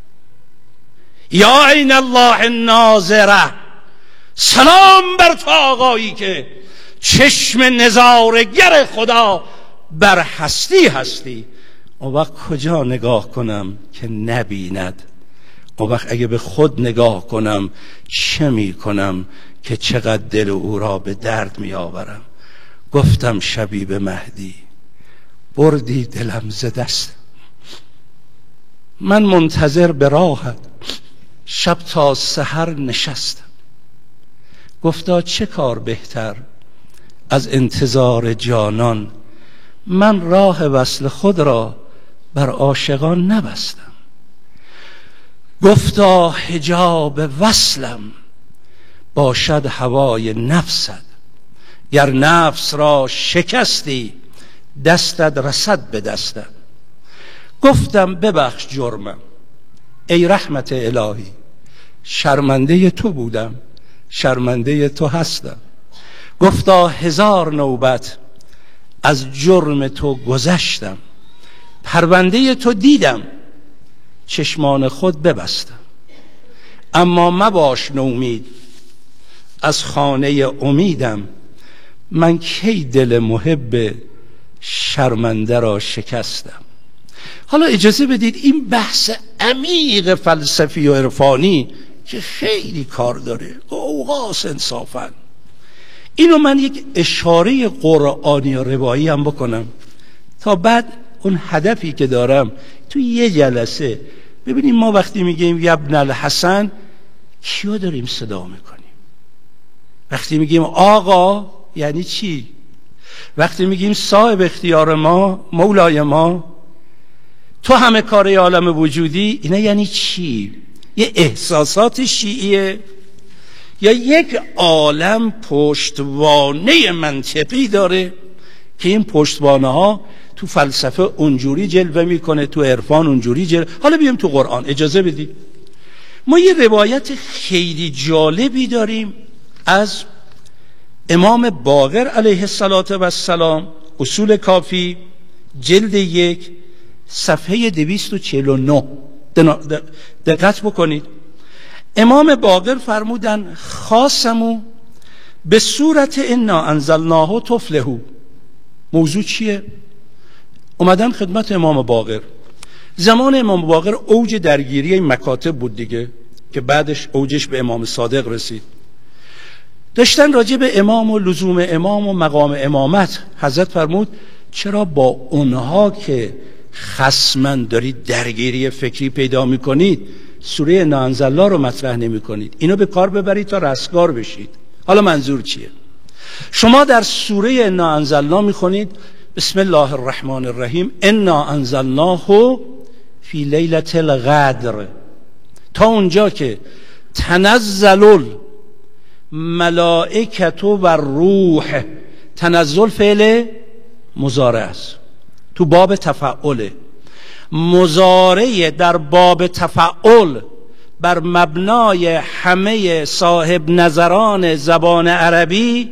[SPEAKER 1] یا عین الله الناظره. سلام بر تو آقایی که چشم نظارگر خدا بر هستی. اون وقت کجا نگاه کنم که نبیند؟ اون وقت اگه به خود نگاه کنم چه می کنم که چقدر دل او را به درد می آورم؟ گفتم شبی به مهدی بردی دلم ز دست، من منتظر به راهت شب تا سحر نشستم. گفتا چه کار بهتر از انتظار جانان، من راه وصل خود را بر عاشقان نبستم. گفتا حجاب وصلم باشد هوای نفست، گر نفس را شکستی دستت رسد به دستم. گفتم ببخش جرمم ای رحمت الهی، شرمنده تو بودم، شرمنده تو هستم. گفتا 1000 نوبت از جرم تو گذشتم، پرونده تو دیدم چشمان خود ببستم. اما مباش نومید از خانه امیدم، من کی دل محب شرمنده را شکستم. حالا اجازه بدید این بحث عمیق فلسفی و عرفانی که خیلی کار داره، اوقاس انصافا، اینو من یک اشاره قرآنی و روایی هم بکنم تا بعد اون هدفی که دارم تو یه جلسه ببینیم. ما وقتی میگیم یبن الحسن کیو داریم صدا میکنیم؟ وقتی میگیم آقا یعنی چی؟ وقتی میگیم صاحب اختیار ما، مولای ما، تو همه کار عالم وجودی، اینا یعنی چی؟ یه احساسات شیعیه یا یک عالم پشتوانه منطقی داره که این پشتوانه ها تو فلسفه اونجوری جلوه میکنه، تو عرفان اونجوری جلوه. حالا بیایم تو قرآن. اجازه بدید ما یه روایت خیلی جالبی داریم از امام باقر علیه السلام، اصول کافی جلد 1 صفحه 249. دقت بکنید. امام باقر فرمودن خاصمو به صورت انا انزلناه تفلحو. موضوع چیه؟ اومدن خدمت امام باقر. زمان امام باقر اوج درگیری این مکاتب بود دیگه، که بعدش اوجش به امام صادق رسید. داشتن راجع به امام و لزوم امام و مقام امامت. حضرت فرمود چرا با اونها که خصمن دارید درگیری فکری پیدا میکنید سوره انا انزلنا رو مطرح نمی کنید؟ اینو به کار ببرید تا رستگار بشید. حالا منظور چیه؟ شما در سوره انا انزلنا میخونید بسم الله الرحمن الرحیم انا انزلناه فی لیلة القدر، تا اونجا که تنزل الملائکة و الروح. تنزل فعل مضارع است، تو باب تفعله. مضارع در باب تفعل بر مبنای همه صاحب نظران زبان عربی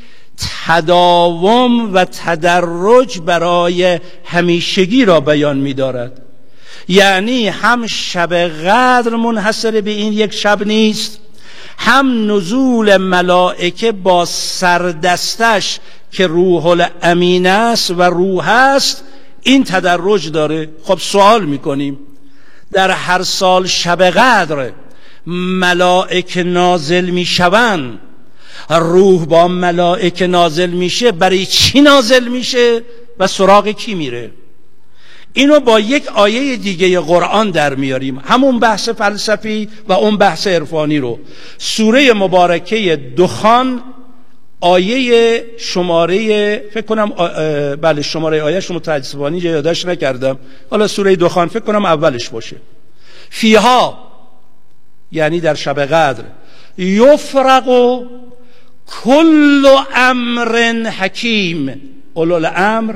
[SPEAKER 1] تداوم و تدرج برای همیشگی را بیان می دارد. یعنی هم شب قدر منحصر به این یک شب نیست، هم نزول ملائکه با سردستش که روح الامین است و روح است این تدرج داره. خب سوال میکنیم در هر سال شب قدر ملائکه نازل میشوند، روح با ملائکه نازل میشه، برای چی نازل میشه و سراغ کی میره؟ اینو با یک آیه دیگه قرآن در میاریم، همون بحث فلسفی و اون بحث عرفانی رو. سوره مبارکه دخان آیه شماره فکر کنم بله شماره آیه‌اش متاسفانه یادداشت نکردم، حالا سوره دخان فکر کنم اولش باشه. فیها یعنی در شب قدر یفرق کل امر حکیم، اولوالامر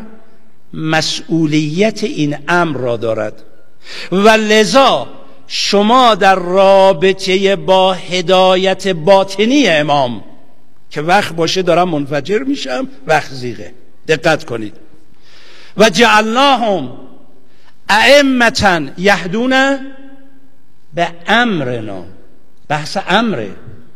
[SPEAKER 1] مسئولیت این امر را دارد و لذا شما در رابطه با هدایت باطنی امام که وقت باشه دارم منفجر میشم، وقت زیغه، دقت کنید. و جعلناهم ائمة یهدون به امرنا، بحث امره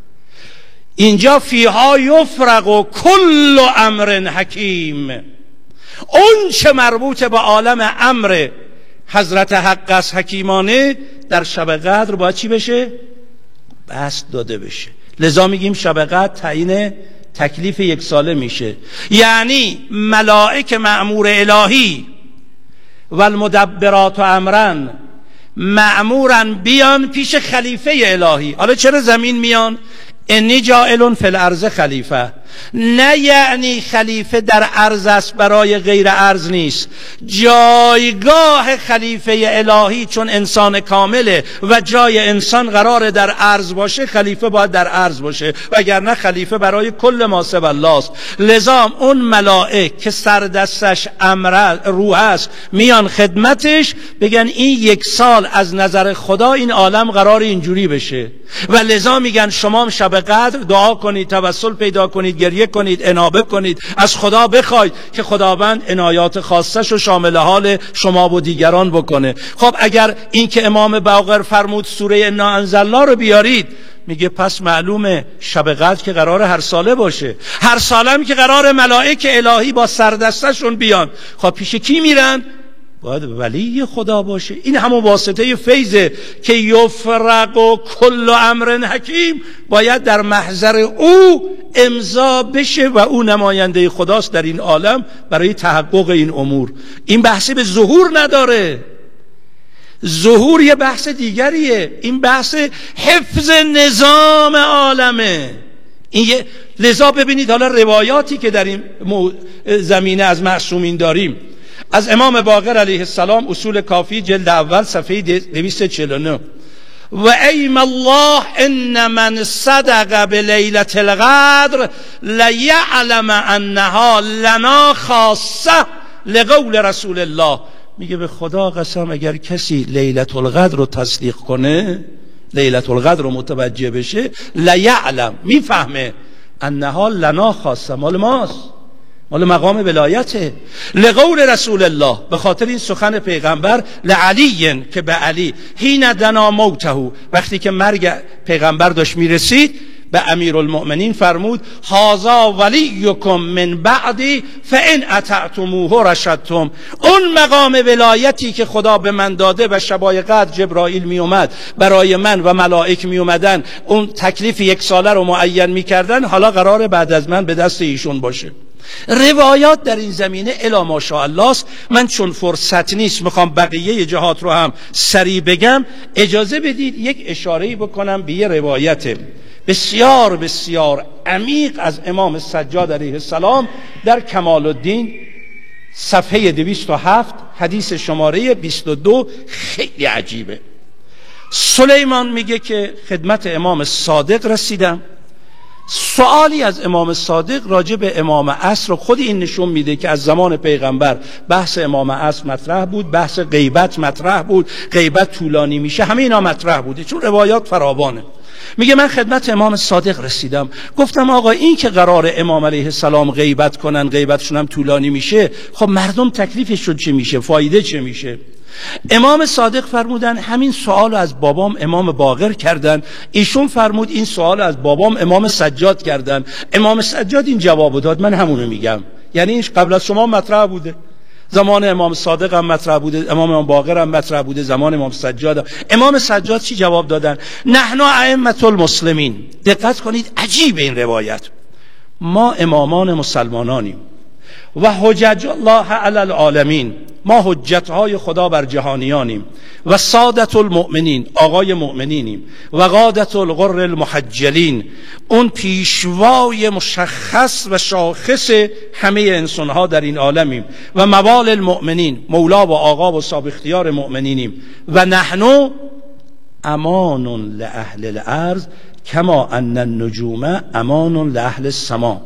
[SPEAKER 1] اینجا. فیها یفرق کل امر حکیم، اون چه مربوط به عالم امر حضرت حق از حکیمانه در شب قدر باید چی بشه؟ بسط داده بشه. لذا میگیم شب قدر تعیین تکلیف یک ساله میشه، یعنی ملائکه مأمور الهی و المدبرات و امرن مأمورن بیان پیش خلیفه الهی. حالا چرا زمین میان؟ انی جاعل فی الارض خلیفه، نه یعنی خلیفه در ارض است برای غیر ارض نیست. جایگاه خلیفه الهی چون انسان کامله و جای انسان قرار در ارض باشه، خلیفه باید در ارض باشه، وگرنه خلیفه برای کل ما سوی الله است. لذا اون ملائک که سردستش امر روح است میان خدمتش بگن این یک سال از نظر خدا این عالم قرار اینجوری بشه، و لذا میگن شما شب قدر دعا کنید، توسل پیدا کنید، گریه کنید، انابه کنید، از خدا بخواید که خداوند عنایات خاصش رو شامل حال شما و دیگران بکنه. خب اگر این که امام باقر فرمود سوره انا انزلنا رو بیارید، میگه پس معلومه شب قدر که قرار هر ساله باشه، هر سالم که قرار ملائکه الهی با سردستشون بیان. خب پیش کی میرن؟ باید ولی خدا باشه. این همون واسطه فیضه که یفرق کل امر حکیم باید در محضر او امضا بشه و او نماینده خداست در این عالم برای تحقق این امور. این بحثی به ظهور نداره، ظهور یه بحث دیگریه، این بحث حفظ نظام عالمه. این لذا ببینید حالا روایاتی که در این زمینه از معصومین داریم. از امام باقر علیه السلام اصول کافی جلد اول صفحه 249: و ایم الله ان من صدق بلیلة القدر لیعلم انها لنا خاصه لقول رسول الله. میگه به خدا قسم اگر کسی لیلة القدر رو تصدیق کنه، لیلة القدر رو متوجه بشه، لیعلم میفهمه انها لنا خاصه، مال ماست، مال مقام ولایته. لقول رسول الله، به خاطر این سخن پیغمبر، لعلی که به علی حین دنا موته، وقتی که مرگ پیغمبر داشت میرسید به امیرالمؤمنین فرمود هذا ولیکم من بعدی فان اطعتموه رشدتم. اون مقام ولایتی که خدا به من داده و شبای قدر جبرائیل می اومد برای من و ملائک می اومدن اون تکلیف 1 ساله رو معین می کردن، حالا قراره بعد از من به دست ایشون باشه. روایات در این زمینه الا ماشاءالله است. من چون فرصت نیست میخوام بقیه جهات رو هم سریع بگم، اجازه بدید یک اشاره‌ای بکنم به یه روایت بسیار بسیار عمیق از امام سجاد علیه السلام در کمال الدین صفحه 207 حدیث شماره 22. خیلی عجیبه. سلیمان میگه که خدمت امام صادق رسیدم، سوالی از امام صادق راجع به امام عصر، خود این نشون میده که از زمان پیغمبر بحث امام عصر مطرح بود، بحث غیبت مطرح بود، غیبت طولانی میشه، همه اینا مطرح بوده چون روایات فراوانه. میگه من خدمت امام صادق رسیدم، گفتم آقا این که قرار امام علیه السلام غیبت کنن، غیبتشون هم طولانی میشه، خب مردم تکلیفشون چه میشه، فایده چه میشه؟ امام صادق فرمودن همین سوال از بابام امام باقر کردن. ایشون فرمود این سوال از بابام امام سجاد کردن. امام سجاد این جواب داد، من همونو میگم. یعنی این قبل از شما مطرح بوده، زمان امام صادق هم مطرح بوده، امام باقر هم مطرح بوده، زمان امام سجاد هم. امام سجاد چی جواب دادن؟ نحن ائمة المسلمین. دقت کنید، عجیب این روایت. ما امامان مسلمانانیم و حجج الله علی العالمین، ما حجتهای خدا بر جهانیانیم و سادت المؤمنین، آقای مؤمنینیم و قادت الغر المحجلین، اون پیشوای مشخص و شاخص همه انسانها در این عالمیم و موال المؤمنین، مولا و آقا و صاحب اختیار مؤمنینیم و نحن امان لأهل الارض کما ان النجوم امان لأهل السما.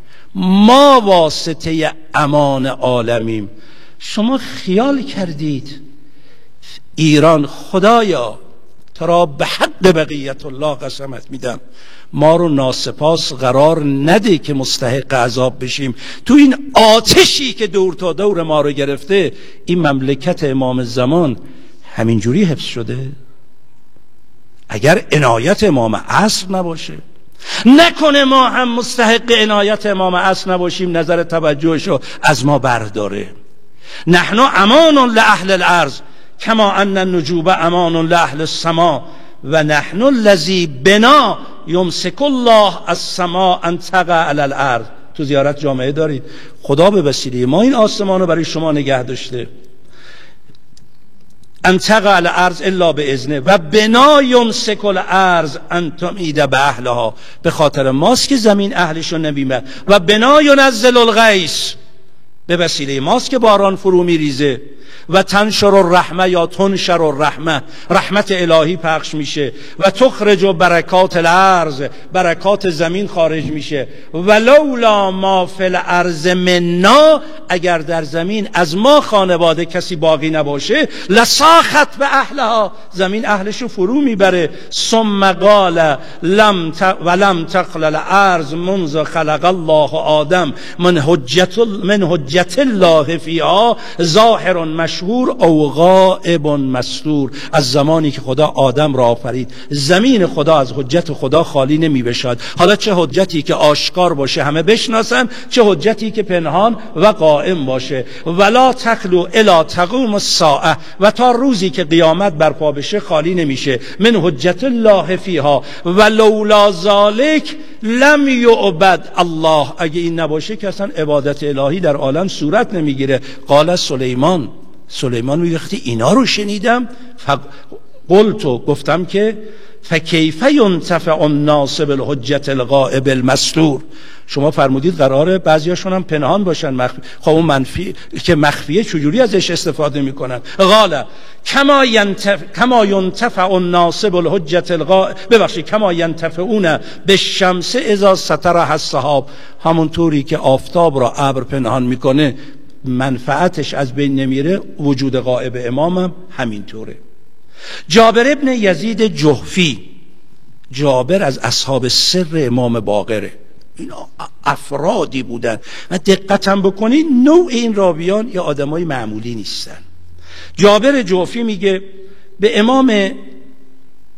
[SPEAKER 1] ما واسطه امان عالمیم. شما خیال کردید ایران، خدایا تو را به حق بقیت الله قسمت میدم، ما رو ناسپاس قرار نده که مستحق عذاب بشیم. تو این آتشی که دور تا دور ما رو گرفته، این مملکت امام زمان همینجوری حفظ شده؟ اگر عنایت امام عصر نباشه، نکنه ما هم مستحق عنایت امام عصر نباشیم، نظر توجهشو از ما برداره. نحن امان لأهل الارض کما ان النجوم امان لأهل السما و نحن الذی بنا یمسک الله السما ان تقع علی الارض. تو زیارت جامعه دارید، خدا به وسیله ما این آسمان رو برای شما نگه داشته. ان تقع علی الارض الا باذنه و بنا یمسک الارض ان تمید باهلها، به خاطر ماست که زمین اهلشو نمیبره. و بنا ینزل الغیث، به وسیله ماست که باران فرو میریزه. و تنشر الرحمه یا تنشر الرحمه، رحمت الهی پخش میشه. و تخرج برکات الارض، برکات زمین خارج میشه. ولولا ما فی الارض منا، اگر در زمین از ما خانواده کسی باقی نباشه، لساخت به اهلها، زمین اهلشو فرو میبره. ثم قال ولم تخل الارض منذ خلق الله آدم من حجت الله فیها ظاهر مشهور او غائب مستور. از زمانی که خدا آدم را آفرید، زمین خدا از حجت خدا خالی نمی بشد. حالا چه حجتی که آشکار باشه همه بشناسن، چه حجتی که پنهان و قائم باشه. ولا تخلو الی تقوم الساعه، و تا روزی که قیامت برپا بشه خالی نمیشه. من حجت الله فیها ولولا ذلک لم یعبد الله، اگه این نباشه که اصلا عبادت الهی در عالم صورت نمیگیره. قال سلیمان میگه وقتی اینا رو شنیدم، قلتو، گفتم که فکیف ینتفع الناس بالحجت الغائب المستور. شما فرمودید قراره بعضیاشون هم پنهان باشن، خب اون منفی که مخفیه چجوری ازش استفاده میکنن؟ قال کما ینتفع الناس بالحجت الغائب، ببخشید کما ینتفعون بالشمس اذا سترها السحاب، همونطوری که آفتاب را ابر پنهان میکنه منفعتش از بین نمیره، وجود غائب امامم همینطوره. جابر ابن یزید جحفی، جابر از اصحاب سر امام باقره. اینا افرادی بودن و دقتم بکنید نوع این راویان یا آدمای معمولی نیستن. جابر جحفی میگه به امام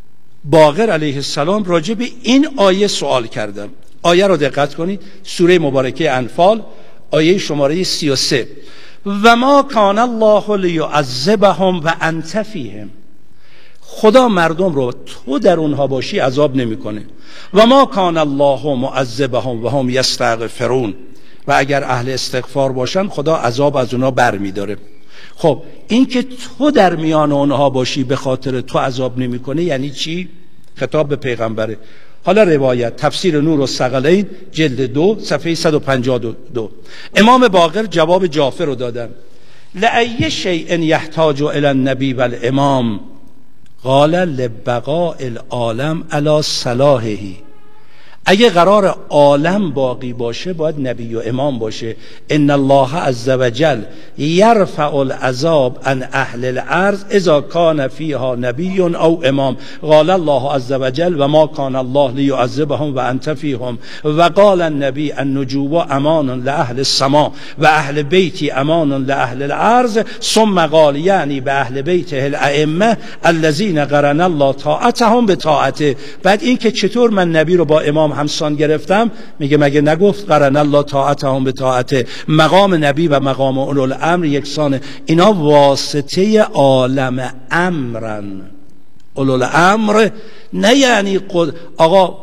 [SPEAKER 1] باقر علیه السلام راجع به این آیه سوال کردم. آیه رو دقت کنید، سوره مبارکه انفال آیه شماره 33. و ما کان الله لیعذبهم و انت فیهم. خدا مردم رو تو در اونها باشی عذاب نمیکنه. و ما کان الله معذبهم و هم یستغفرون. و اگر اهل استغفار باشن خدا عذاب از اونها بر میداره. خب این که تو در میان اونها باشی به خاطر تو عذاب نمیکنه یعنی چی؟ خطاب به پیغمبره. حالا روایت تفسیر نور الثقلین جلد 2 صفحه 152. امام باقر جواب جعفر رو دادن. لأی شیء یحتاج الی النبی والامام قال لبقاء العالم علی صلاحه. اگه قرار عالم باقی باشه باید نبی و امام باشه. ان الله عز وجل یرفع العذاب عن اهل الارض اذا کان فیها نبی او امام. قال الله عز وجل و ما کان الله لیعذبهم و انت فیهم و قال النبی النجوم امان لاهل السماء و اهل بیتی امان لاهل الارض ثم قال یعنی به اهل بیته الائمه الذین قرن الله طاعتهم بطاعته. بعد این که چطور من نبی رو با امام همسان گرفتم، میگه مگه نگفت قرن الله طاعتهم به طاعته؟ مقام نبی و مقام اولوالامر یکسانه. اینا واسطه عالم امرن. اولوالامر نه یعنی آقا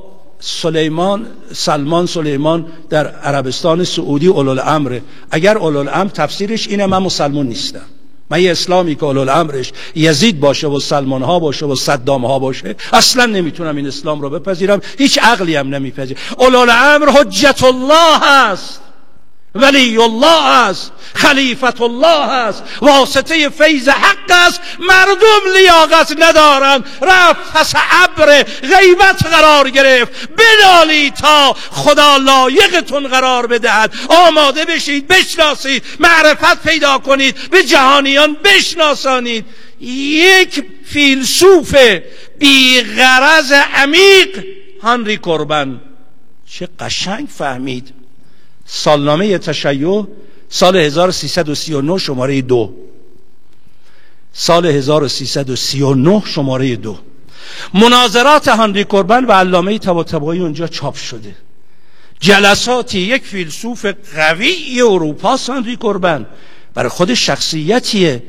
[SPEAKER 1] سلمان سلیمان در عربستان سعودی اولوالامره. اگر اولوالامر تفسیرش اینه من مسلمان نیستم، من یه اسلامی که اولوالامرش یزید باشه و سلمان ها باشه و صدام ها باشه اصلا نمیتونم این اسلام رو بپذیرم، هیچ عقلی هم نمیپذیرم. اولوالامر حجت الله هست، ولی الله است، خلیفت الله است، واسطه فیض حق است. مردم لیاقت ندارن، رفت پس ابر غیبت قرار گرفت. بنالید تا خدا لایقتون قرار بدهد. آماده بشید، بشناسید، معرفت پیدا کنید، به جهانیان بشناسانید. یک فیلسوف بیغرض عمیق، هنری کوربن، چه قشنگ فهمید. سالنامه تشیع سال 1339 شماره 2، سال 1339 شماره 2 مناظرات هنری کوربن و علامه طباطبایی اونجا چاپ شده. جلساتی، یک فیلسوف قوی اروپا هنری کوربن، برای خود شخصیتیه.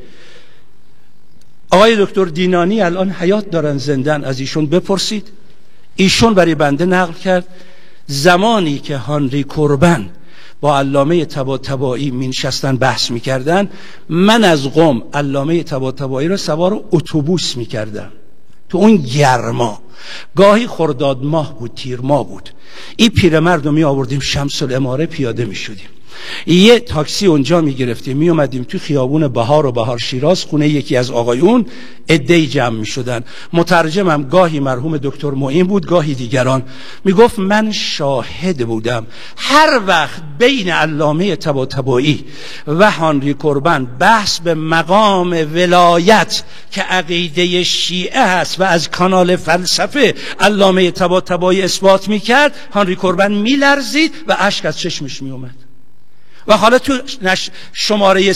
[SPEAKER 1] آقای دکتر دینانی الان حیات دارن، زندن، از ایشون بپرسید. ایشون برای بنده نقل کرد زمانی که هنری کوربن با علامه طباطبایی مینشستن بحث میکردن، من از قم علامه طباطبایی رو سوار اتوبوس میکردم تو اون گرما. گاهی خرداد ماه بود، تیر ماه بود. این پیرمرد رو می آوردیم شمس الاماره، پیاده می شدیم، یه تاکسی اونجا می گرفتیم، می اومدیم تو خیابون بهار و بهار شیراز، خونه یکی از آقایون، عده‌ای جمع می شدن. مترجمم گاهی مرحوم دکتر معین بود، گاهی دیگران. می گفت من شاهد بودم هر وقت بین علامه طباطبایی و هنری کوربن بحث به مقام ولایت که عقیده شیعه هست و از کانال فلسفه علامه طباطبایی اثبات می کرد، هنری کوربن می لرزید و اشک از چشمش می اومد. و حالا تو شماره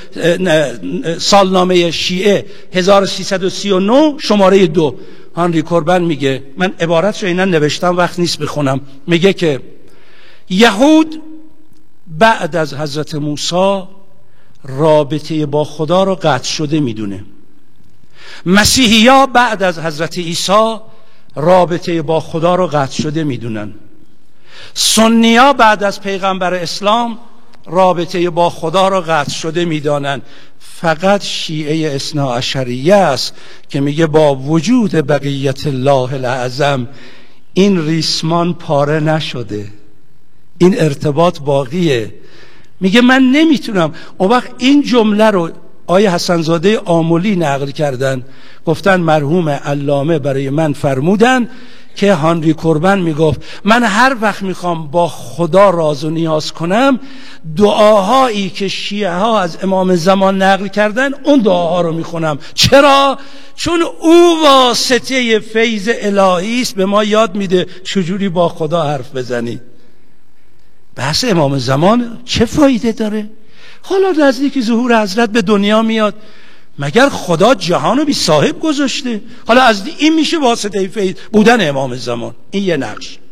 [SPEAKER 1] سالنامه شیعه 1339 شماره 2 هنری کوربن میگه، من عبارتشو اینا نوشتم وقت نیست بخونم، میگه که یهود بعد از حضرت موسی رابطه با خدا رو قطع شده میدونه. مسیحی‌ها بعد از حضرت عیسی رابطه با خدا رو قطع شده میدونن. سنی‌ها بعد از پیغمبر اسلام رابطه با خدا را قطع شده میدانند. فقط شیعه اثناعشریه است که میگه با وجود بقیت الله الاعظم این ریسمان پاره نشده، این ارتباط باقیه. میگه من نمیتونم. اون وقت این جمله رو آیه حسنزاده آملی نقل کردن، گفتن مرحوم علامه برای من فرمودن که هنری کوربن میگفت من هر وقت میخوام با خدا راز و نیاز کنم، دعاهایی که شیعه ها از امام زمان نقل کردن اون دعاها رو میخونم. چرا؟ چون او واسطه فیض الهی است، به ما یاد میده چجوری با خدا حرف بزنی. بحث امام زمان چه فایده داره؟ حالا نزدیک ظهور حضرت به دنیا میاد، مگر خدا جهانو بی صاحب گذاشته؟ حالا از این میشه واسطه فیض بودن امام زمان. این یه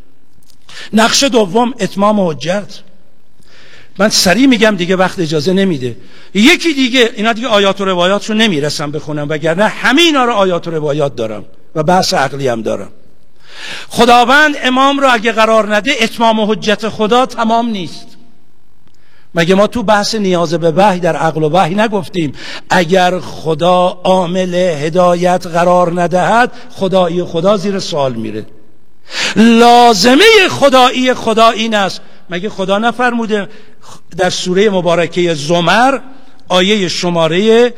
[SPEAKER 1] نقش دوم اتمام حجت. من سریع میگم دیگه وقت اجازه نمیده. یکی دیگه، اینا دیگه آیات و روایاتشو نمیرسم بخونم، وگرنه همه اینا رو آیات و روایات دارم و بحث عقلی هم دارم. خداوند امام رو اگه قرار نده اتمام حجت خدا تمام نیست. مگه ما تو بحث نیاز به وحی در عقل و وحی نگفتیم اگر خدا عامل هدایت قرار ندهد خدایی خدا زیر سوال میره؟ لازمه خدایی خدا این است. مگه خدا نفرموده در سوره مبارکه زمر آیه شماره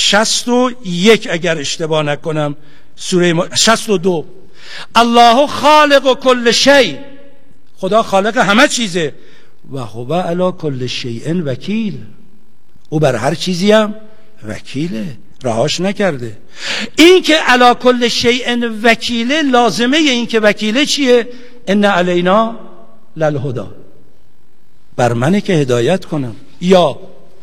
[SPEAKER 1] 61 اگر اشتباه نکنم، سوره 62، الله خالق کل شیء، خدا خالق همه چیزه، و هو علی کل شیء وکیل، او بر هر چیزی هم وکیله، رهاش نکرده. این که علی کل شیء وکیله، لازمه این که وکیله چیه؟ ان علینا للهدی، بر منه که هدایت کنم. یا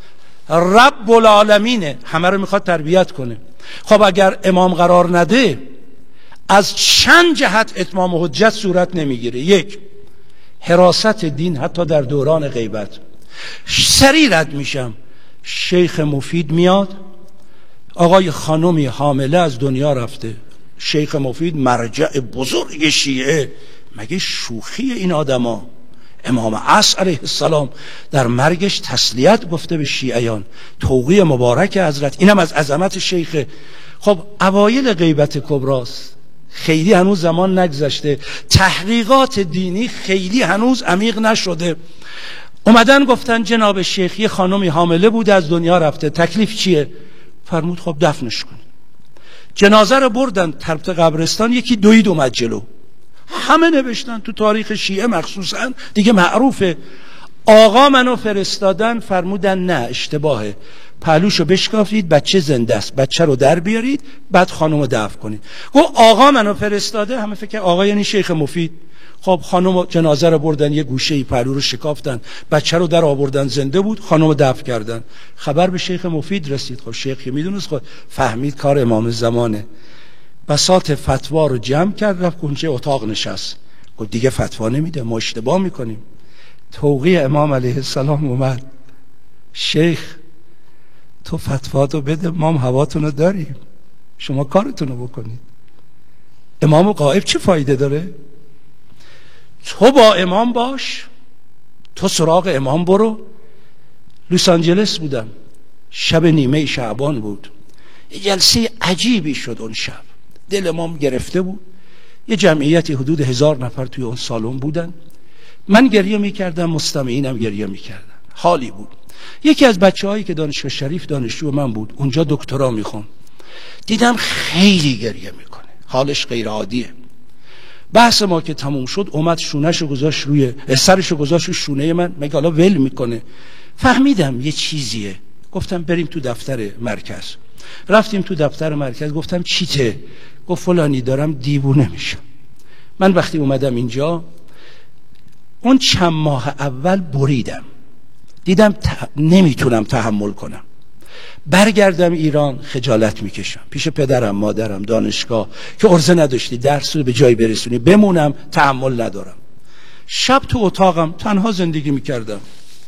[SPEAKER 1] رب العالمینه، همه رو میخواد تربیت کنه. خب اگر امام قرار نده از چند جهت اتمام حجت صورت نمیگیره. یک، حراست دین حتی در دوران غیبت. سریع رد میشم، شیخ مفید میاد، آقای خانمی حامله از دنیا رفته، شیخ مفید مرجع بزرگ شیعه، مگه شوخی این آدما؟ امام عصر علیه السلام در مرگش تسلیت گفته به شیعیان، توقیع مبارک حضرت، اینم از عظمت شیخه. خب اوایل غیبت کبراست، خیلی هنوز زمان نگذشته، تحقیقات دینی خیلی هنوز عمیق نشده. اومدن گفتن جناب شیخ یه خانمی حامله بود از دنیا رفته، تکلیف چیه؟ فرمود خب دفنش کن. جنازه رو بردن طرف قبرستان، یکی دوید اومد جلو، همه نوشتن تو تاریخ شیعه مخصوصا دیگه معروفه، آقا منو فرستادن، فرمودن نه اشتباهه، پهلوشو بشکافید، بچه زنده است، بچه رو در بیارید بعد خانومو دفن کنید. گفت آقا منو فرستاده، همه فکر آقا یعنی شیخ مفید. خب خانم جنازه رو بردن یه گوشه‌ای، پهلو رو شکافتن، بچه رو در آوردن، زنده بود، خانومو دفن کردن. خبر به شیخ مفید رسید. خب شیخ میدونست، خب فهمید کار امام زمانه، بساط فتوا رو جمع کرد، رفت کنچه اتاق نشست، گفت دیگه فتوا نمیده، ما اشتباه میکنیم. توقیع امام علیه السلام اومد، شیخ تو فتواتو بده، ما هم هواتونو داریم، شما کارتونو بکنید. امام غائب چه فایده داره؟ تو با امام باش، تو سراغ امام برو. لس آنجلس بودم، شب نیمه شعبان بود، یه جلسه عجیبی شد اون شب، دل امام گرفته بود، یه جمعیتی حدود 1000 نفر توی اون سالن بودن، من گریه میکردم، مستمعینم گریه میکردن، حالی بود. یکی از بچه‌هایی که دانشگاه شریف دانشجو من بود، اونجا دکترا میخوند، دیدم خیلی گریه میکنه، حالش غیر عادیه. بحث ما که تموم شد، اومد شونه‌شو گذاشت روی سرشو گذاشت روی شونه من، مگه حالا ول میکنه؟ فهمیدم یه چیزیه. گفتم بریم تو دفتر مرکز. رفتیم تو دفتر مرکز، گفتم چیته؟ گفت فلانی، دارم دیوونه میشم. من وقتی اومدم اینجا، اون چند ماه اول بریدم، دیدم نمیتونم تحمل کنم، برگردم ایران خجالت میکشم پیش پدرم، مادرم، دانشگاه که عرضه نداشتی درس رو به جای برسونی، بمونم تحمل ندارم. شب تو اتاقم تنها زندگی میکردم،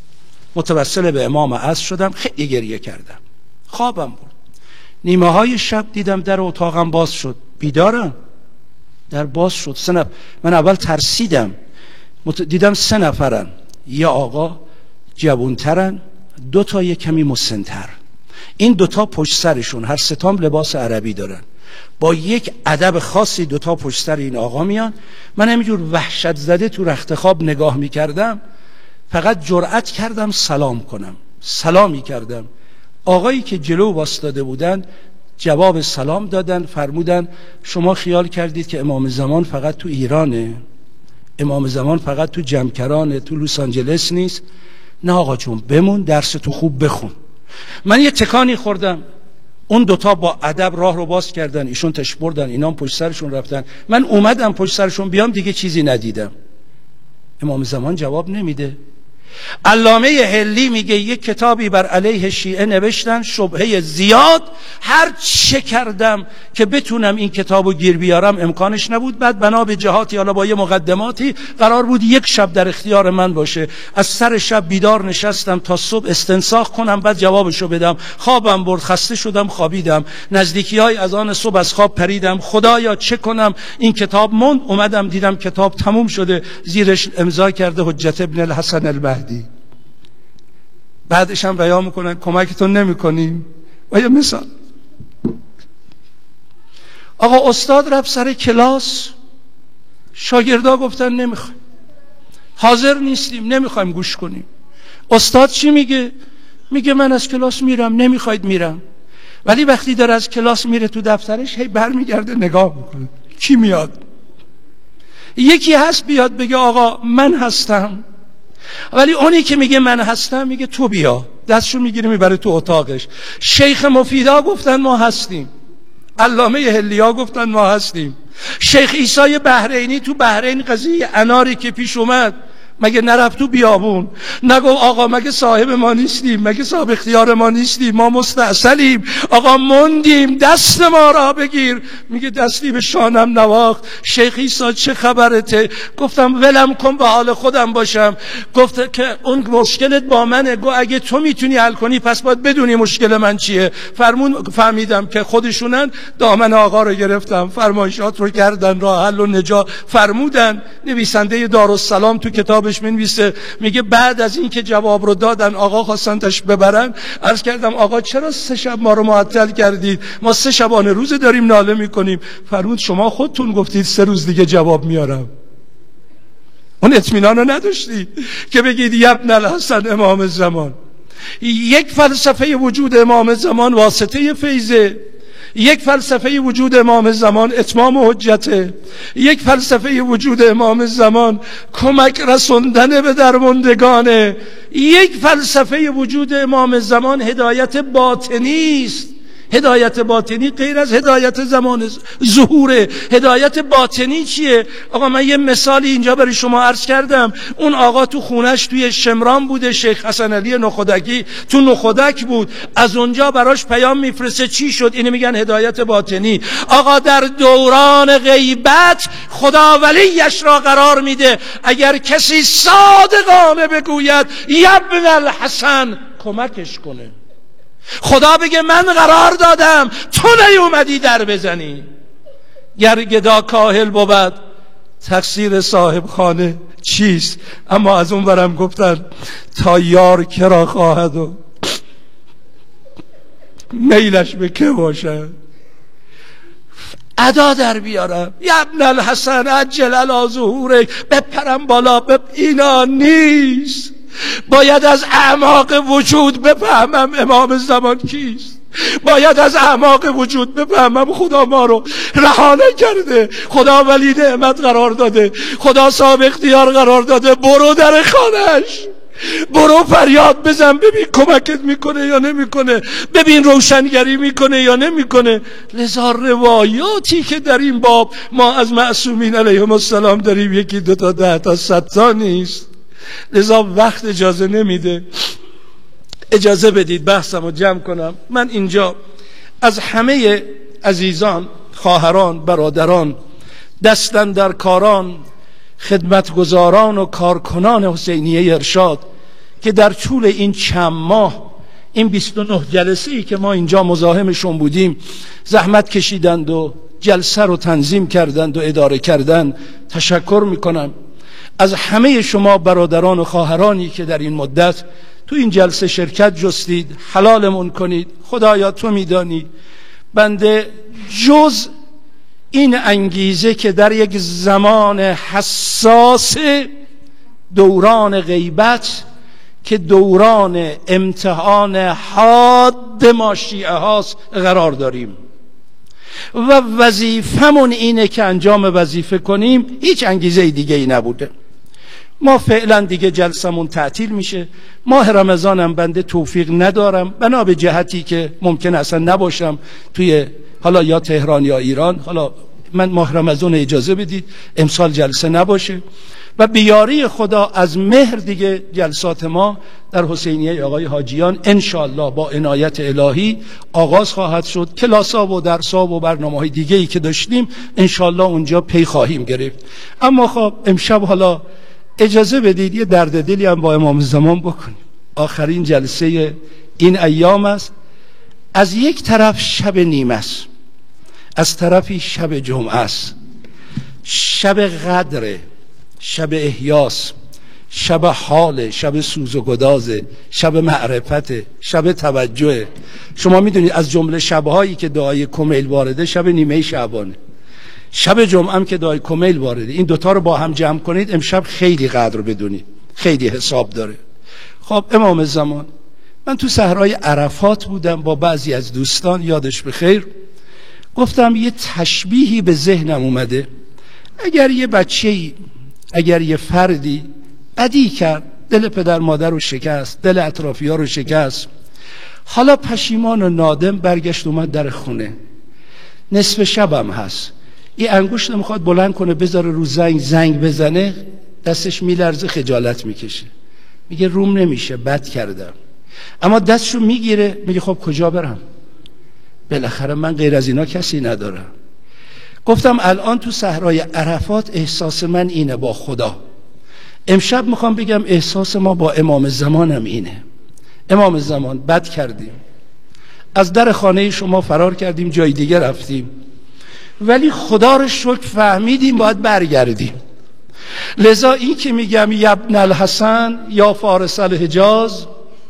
[SPEAKER 1] متوسل به امام عصر شدم، خیلی گریه کردم، خوابم برد. نیمه های شب دیدم در اتاقم باز شد، بیدارم، در باز شد. من اول ترسیدم، دیدم 3 نفرن، یه آقا جوانترن، 2 تا یه کمی مسن‌تر. این 2 تا پشت سرشون هر 3 تام لباس عربی دارن، با یک ادب خاصی 2 تا پشت سر این آقا میان. من همینجور وحشت زده تو رخت خواب نگاه میکردم، فقط جرأت کردم سلام کنم، سلامی کردم. آقایی که جلو واسطاده بودن جواب سلام دادن، فرمودن شما خیال کردید که امام زمان فقط تو ایرانه؟ امام زمان فقط تو جمکرانه، تو لس آنجلس نیست؟ نه آقا جون، بمون، درس تو خوب بخون. من یه تکانی خوردم، اون 2 تا با ادب راه رو باز کردن، ایشون تش بردن، اینام پشت سرشون رفتن، من اومدم پشت سرشون بیام، دیگه چیزی ندیدم. امام زمان جواب نمیده. علامه حلی میگه یک کتابی بر علیه شیعه نوشتن، شبهه زیاد، هر چه کردم که بتونم این کتابو گیر بیارم امکانش نبود. بعد بنا به جهاتی، حالا با یه مقدماتی، قرار بود یک شب در اختیار من باشه. از سر شب بیدار نشستم تا صبح استنساخ کنم، بعد جوابشو بدم. خوابم برد، خسته شدم، خوابیدم. نزدیکی‌های از آن صبح از خواب پریدم، خدایا چه کنم؟ این کتاب موند. اومدم دیدم کتاب تموم شده، زیرش امضا کرده حجت ابن الحسن المهدی. بعدش هم بیان میکنن کمکتون نمیکنیم. و یه مثال، آقا استاد رفت سر کلاس، شاگردا گفتن نمیخوایم، حاضر نیستیم، نمیخوایم گوش کنیم. استاد چی میگه؟ میگه من از کلاس میرم. نمیخواید؟ میرم. ولی وقتی داره از کلاس میره تو دفترش، هی برمیگرده نگاه میکنه کی میاد. یکی هست بیاد بگه آقا من هستم، ولی اونی که میگه من هستم میگه تو بیا، دستشو میگیره میبره تو اتاقش. شیخ مفیدا گفتن ما هستیم، علامه حلیا گفتن ما هستیم. شیخ عیسی بحرینی تو بحرین قضیه اناری که پیش اومد، مگه نرفت تو بیابون نگو آقا مگه صاحب ما نیستیم؟ مگه صاحب اختیار ما نیستیم؟ ما مستعسلیم، آقا موندیم، دست ما را بگیر. میگه دستی به شانم نواخت. شیخ عیسی چه خبرته؟ گفتم ولم کن، به حال خودم باشم. گفت که اون مشکلت با منه. گو اگه تو میتونی حل کنی پس باید بدونی مشکل من چیه. فهمیدم که خودشونن. دامن آقا رو گرفتم، فرمایشات رو کردن، راه حل و نجات فرمودن. نویسنده دارالسلام تو کتاب می‌نویسه، میگه بعد از این که جواب رو دادن آقا خواستن تاش ببرن، عرض کردم آقا چرا 3 شب ما رو معطل کردید؟ ما 3 شبانه روز داریم ناله میکنیم. فرمود شما خودتون گفتید 3 روز دیگه جواب میارم. اون اطمینان رو نداشتی که بگید ابن الحسن امام زمان. یک فلسفه وجود امام زمان واسطه فیضه، یک فلسفه وجود امام زمان اتمام حجته، یک فلسفه وجود امام زمان کمک رسوندن به درماندگانه، یک فلسفه وجود امام زمان هدایت باطنی است. هدایت باطنی غیر از هدایت زمان ظهوره. هدایت باطنی چیه؟ آقا من یه مثالی اینجا برای شما عرض کردم. اون آقا تو خونش توی شمران بوده، شیخ حسن علی نخودکی تو نخودک بود، از اونجا براش پیام میفرسته. چی شد؟ اینو میگن هدایت باطنی. آقا در دوران غیبت خدا ولیش را قرار میده. اگر کسی صادقانه بگوید ابن الحسن، کمکش کنه. خدا بگه من قرار دادم تو نیومدی در بزنی. گر گدا کاهل بود تقصیر صاحب خانه چیست؟ اما از اون برم گفتن تا یار کرا خواهد و میلش به که باشد. ادا در بیارم ابن الحسن عجل علی ظهورک، بپرم بالا اینا نیست. باید از اعماق وجود بفهمم امام زمان کیست. باید از اعماق وجود بفهمم خدا ما رو رها نکرده، خدا ولی نعمت قرار داده، خدا صاحب اختیار قرار داده. برو در خانهش، برو فریاد بزن ببین کمکت میکنه یا نمیکنه، ببین روشنگری میکنه یا نمیکنه. لذا روایاتی که در این باب ما از معصومین علیهم السلام داریم 1 2 تا 10 تا 100 تا نیست. لذا وقت اجازه نمیده. اجازه بدید بحثمو جمع کنم. من اینجا از همه عزیزان، خواهران، برادران، دستاندرکاران، خدمتگزاران و کارکنان حسینیه ارشاد که در طول این چند ماه، این 29 جلسه‌ای که ما اینجا مزاحمشون بودیم، زحمت کشیدند و جلسه رو تنظیم کردند و اداره کردند، تشکر میکنم. از همه شما برادران و خواهرانی که در این مدت تو این جلسه شرکت جستید، حلالمون کنید. خدایا تو میدانی بنده جز این انگیزه که در یک زمان حساس دوران غیبت که دوران امتحان حاد ما شیعه هاست قرار داریم و وظیفمون اینه که انجام وظیفه کنیم، هیچ انگیزه دیگه ای نبوده. ما فعلا دیگه جلسمون تعطیل میشه. ماه رمضان هم بنده توفیق ندارم، بنا به جهتی که ممکن اصلا نباشم توی حالا یا تهران یا ایران. حالا من ماه رمضان اجازه بدید امسال جلسه نباشه. و بیاری خدا از مهر دیگه جلسات ما در حسینیه آقای حاجیان انشالله با عنایت الهی آغاز خواهد شد. کلاس‌ها و درس‌ها و برنامه‌های دیگه‌ای که داشتیم انشالله اونجا پی خواهیم گرفت. اما خب امشب حالا اجازه بدید یه درد دلی هم با امام زمان بکنیم. آخرین جلسه این ایام است. از یک طرف شب نیمه است، از طرفی شب جمعه است، شب قدره، شب احیاس، شب حال، شب سوز و گدازه، شب معرفت، شب توجه. شما میدونید از جمله شبهایی که دعای کمیل وارده شب نیمه شعبانه، شب جمعه هم که دعای کمیل وارده. این دوتا رو با هم جمع کنید امشب خیلی قدر بدونید، خیلی حساب داره. خب امام زمان، من تو صحرای عرفات بودم با بعضی از دوستان، یادش بخیر، گفتم یه تشبیهی به ذهنم اومده. اگر یه بچه‌ای، اگر یه فردی بدی کرد، دل پدر مادر رو شکست، دل اطرافی‌ها رو شکست، حالا پشیمان و نادم برگشت اومد در خونه، نصف شبم هست، این انگشت میخواد بلند کنه بذاره رو زنگ بزنه، دستش میلرزه، خجالت میکشه، میگه روم نمیشه، بد کردم. اما دستشو میگیره، میگه خب کجا برم؟ بالاخره من غیر از اینا کسی ندارم. گفتم الان تو صحرای عرفات احساس من اینه با خدا. امشب میخوام بگم احساس ما با امام زمانم اینه. امام زمان بد کردیم، از در خانه شما فرار کردیم، جای دیگه رفتیم، ولی خدا رو شکر فهمیدیم باید برگردیم. لذا این که میگم یا ابن الحسن یا فارس الحجاز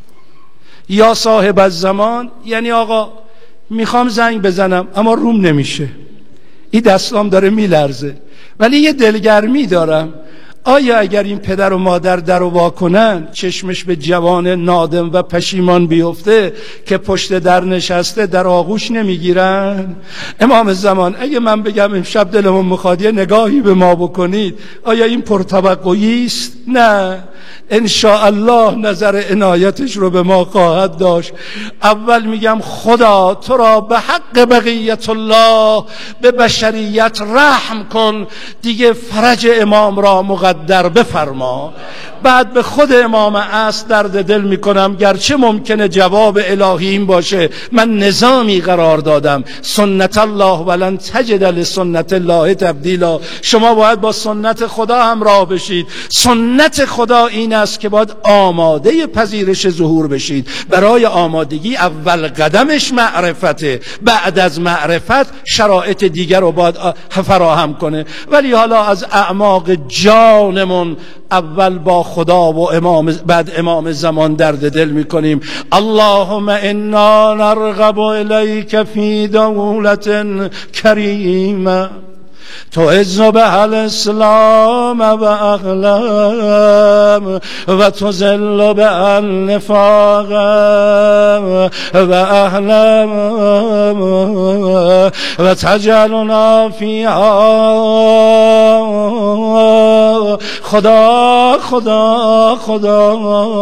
[SPEAKER 1] یا صاحب الزمان، یعنی آقا میخوام زنگ بزنم اما روم نمیشه، این دستام داره میلرزه، ولی یه دلگرمی دارم. آیا اگر این پدر و مادر در وا کنن، چشمش به جوان نادم و پشیمان بیفته که پشت در نشسته، در آغوش نمیگیرن؟ امام زمان، اگه من بگم امشب دلمون میخواد یه نگاهی به ما بکنید، آیا این پرتوقعی است؟ نه، انشاءالله نظر عنایتش رو به ما خواهد داشت. اول میگم خدا تو را به حق بقیت الله به بشریت رحم کن، دیگه فرج امام را مقدر بفرما. بعد به خود امام اصل درد دل میکنم، گرچه ممکنه جواب الهی این باشه من نظامی قرار دادم، سنت الله ولن تجد لسنت الله تبدیلا، شما باید با سنت خدا همراه بشید. سنت خدا این است که باید آماده پذیرش ظهور بشید. برای آمادگی اول قدمش معرفته، بعد از معرفت شرایط دیگر رو باید فراهم کنه. ولی حالا از اعماق جانمون اول با خدا و بعد امام زمان درد دل میکنیم. اللهم انا نرغب الیک فی دولت کریمه تعز به الاسلام و اهلم و تذل به النفاق و اهلم و تجعلنا فیها. خدا خدا خدا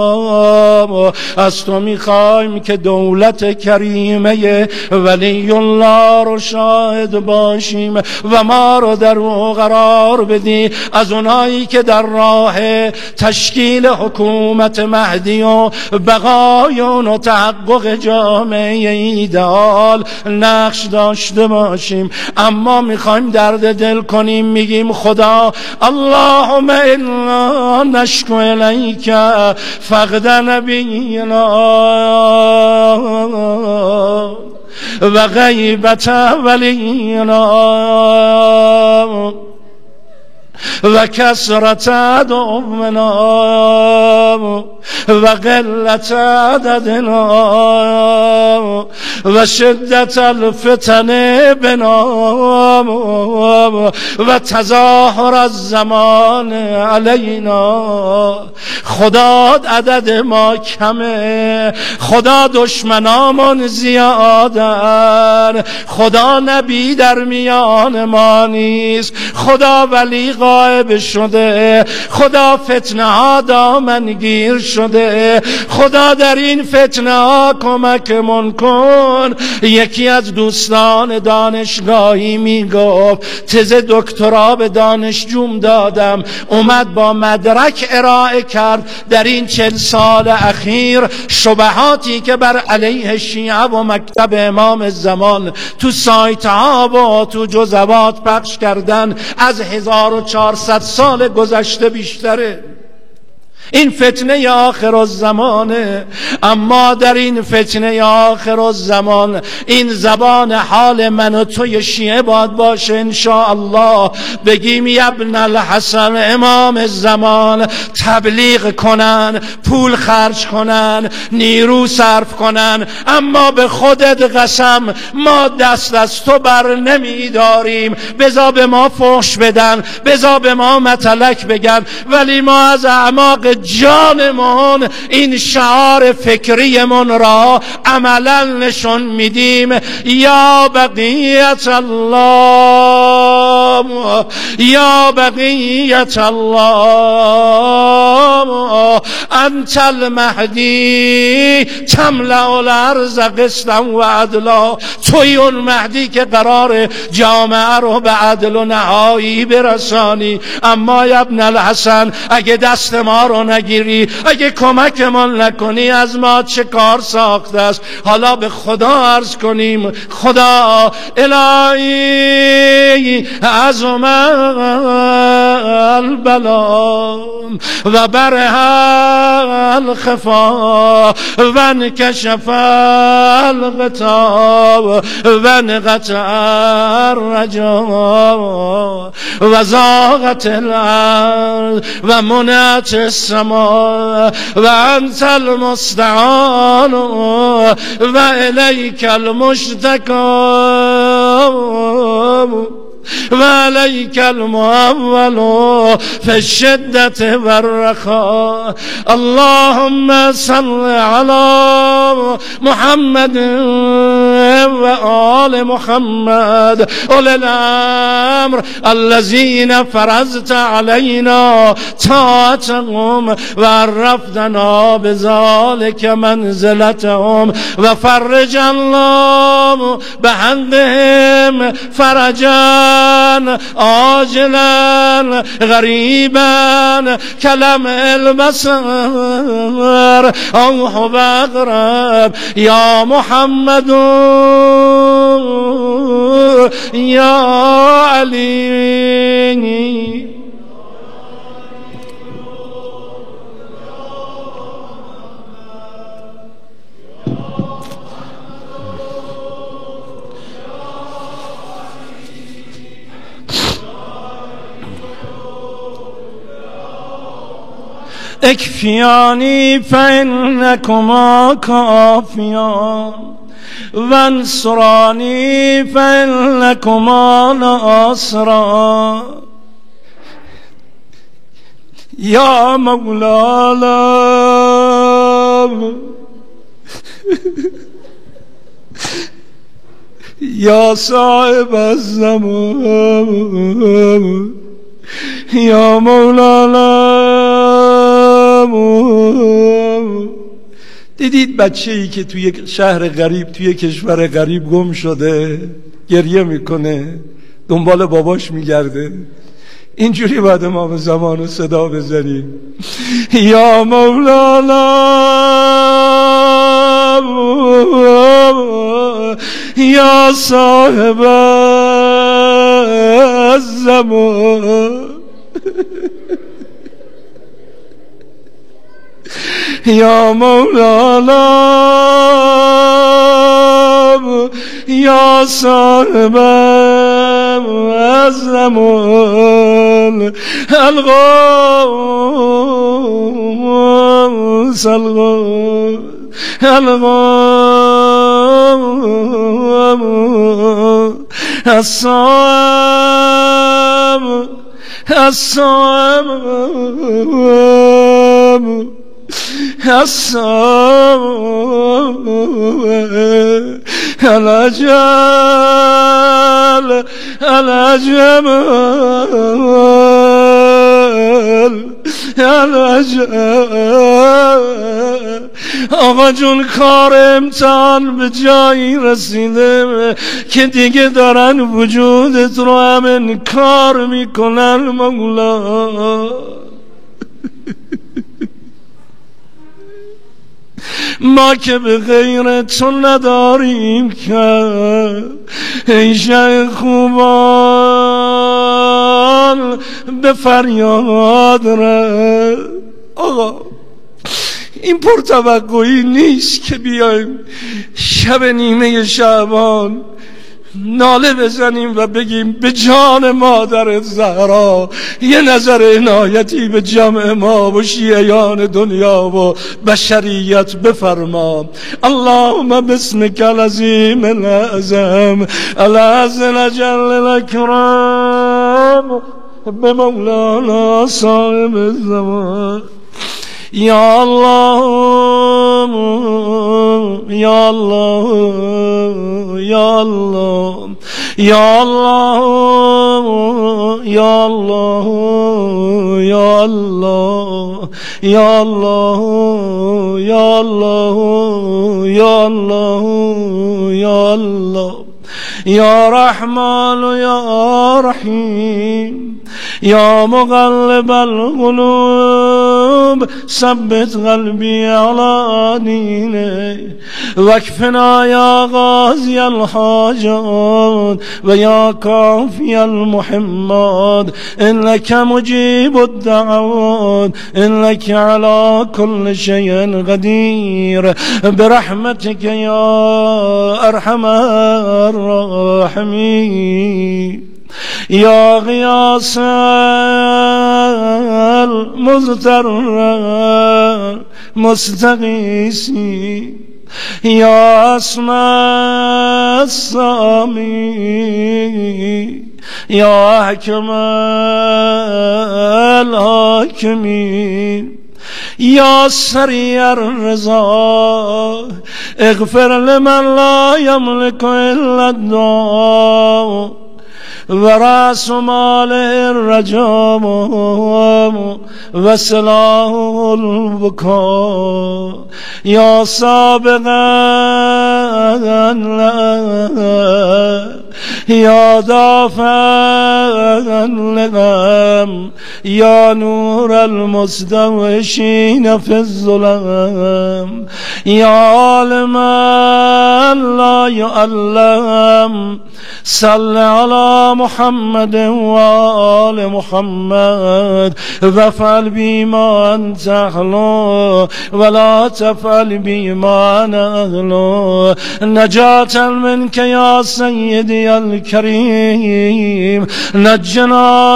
[SPEAKER 1] از تو میخوایم که دولت کریمه ولی الله رو شاهد باشیم و ما رو در او قرار بدی، از اونایی که در راه تشکیل حکومت مهدی و بقایون و تحقق جامعه ایدئال نقش داشته باشیم. اما میخوایم درد دل کنیم، میگیم خدا اللهم انا نشکو الیک فقد نبینا و غیبت ولینا و کثرت عدونا و قلت عددنا و شدت الفتن بنا و تظاهر الزمان علینا. خدا عدد ما کمه، خدا دشمنامون زیادن، خدا نبی در میان ما نیست، خدا ولی غایب شده، خدا فتنه ها دامنگیر شده. خدا در این فتنه ها کمکمون کن. یکی از دوستان دانشگاهی میگفت تز دکترا به دانشجوم دادم، اومد با مدرک ارائه کرد در این 40 سال اخیر شبهاتی که بر علیه شیعه و مکتب امام زمان تو سایت ها و تو جزوات پخش کردن از 1400 سال گذشته بیشتره. این فتنه آخر الزمانه. اما در این فتنه آخر الزمان این زبان حال من و توی شیعه باید باشه انشاءالله. بگیم یا ابن الحسن امام زمان، تبلیغ کنن، پول خرج کنن، نیرو صرف کنن، اما به خودت قسم ما دست از تو بر نمیداریم. بذار به ما فحش بدن، بذار به ما متلک بگن، ولی ما از اعماق جانمون این شعار فکریمون را عملا نشون میدیم. یا بقیت الله، یا بقیت الله، انت المهدی تملأ الارض قسطا و عدلا. توی اون مهدی که قرار جامعه رو به عدل و نهایی برسانی. اما یا ابن الحسن اگه دست ما رو نگیری، اگه کمکمون نکنی، از ما چه کار ساخته است؟ حالا به خدا عرض کنیم خدا الهی عظم البلا و بره الخفا و انکشف الغطا و انقطع الرجا و ضاقت الارض و منعت السماء و انت المستعان و الیک المشتکا و علیک المعول فی الشدة و الرخاء. اللهم صل علی محمد و آل محمد اولی الامر الذین فرضت علینا طاعتهم و عرفتنا بذلک منزلتهم و فرج الله بحقهم فرجا عاجلا غریبا کلم البصر او هو اقرب. یا محمد یا علی. اکفیانی فانکما کافیان وانصرانی فانکما ناصران. یا مولانا یا صاحب الزمان، یا مولانا. دیدید بچه‌ای که توی شهر غریب، توی کشور غریب گم شده، گریه میکنه، دنبال باباش میگرده؟ اینجوری باید امام زمان رو صدا بزنیم. یا مولانا یا صاحب الزمان، یا مولانا یا صاحب الزمان، الغوث الغوث الغوث الصام الصام الصام الأجل الأجمل آقا جون کار امتحان به جایی رسیده که دیگه دارن وجودت رو هم انکار میکنن مولا. ما که به غیر تو نداریم که ای شه خوبان به فریاد ره. آقا این پرتوقعی نیست که بیایم شب نیمه شعبان ناله بزنیم و بگیم به جان مادر زهرا یه نظر عنایتی به جمع ما و شیعیان دنیا و بشریت بفرما. اللهم باسمک العظیم العظم العز الجل الاکرام به مولانا صاحب الزمان. یا الله یا الله یا الله یا الله یا الله یا الله یا الله یا الله یا الله یا الله یا رحمان یا رحیم یا مقلب القلوب ثبت قلبی علی دینک واکفنا یا قاضی الحاجات و یا کافی المحمات انک مجیب الدعوات انک علی کل شیء قدیر برحمتک یا ارحم الراحمین. یا غیاث المضطر مستغیثی یا اسماء السامی یا حکم الحاکمین یا سریع الرضا اغفر لمن لا یملک الا الدعاء و رأس مال الرجام و سلاح البکا یا سابقا یا دافعا لغم یا نور المستوشین فی الظلم یا عالما لا يعلم صل على محمد و آل محمد وفعل بما انت اهله ولا تفعل بما انا اهله نجاة منك يا سيدي الكريم نجنا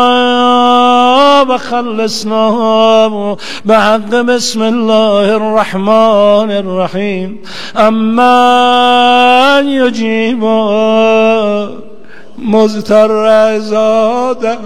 [SPEAKER 1] وخلصنا بحق بسم الله الرحمن الرحيم. اما يجيب مضطر زاده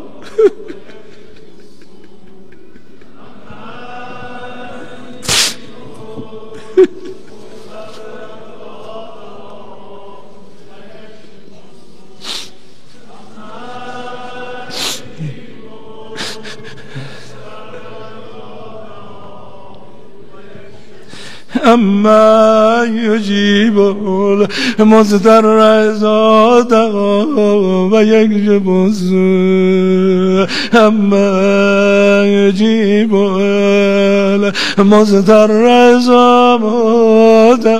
[SPEAKER 1] اما یجیب المضطر زاده و یکشف السوء اما یجیب المضطر زاده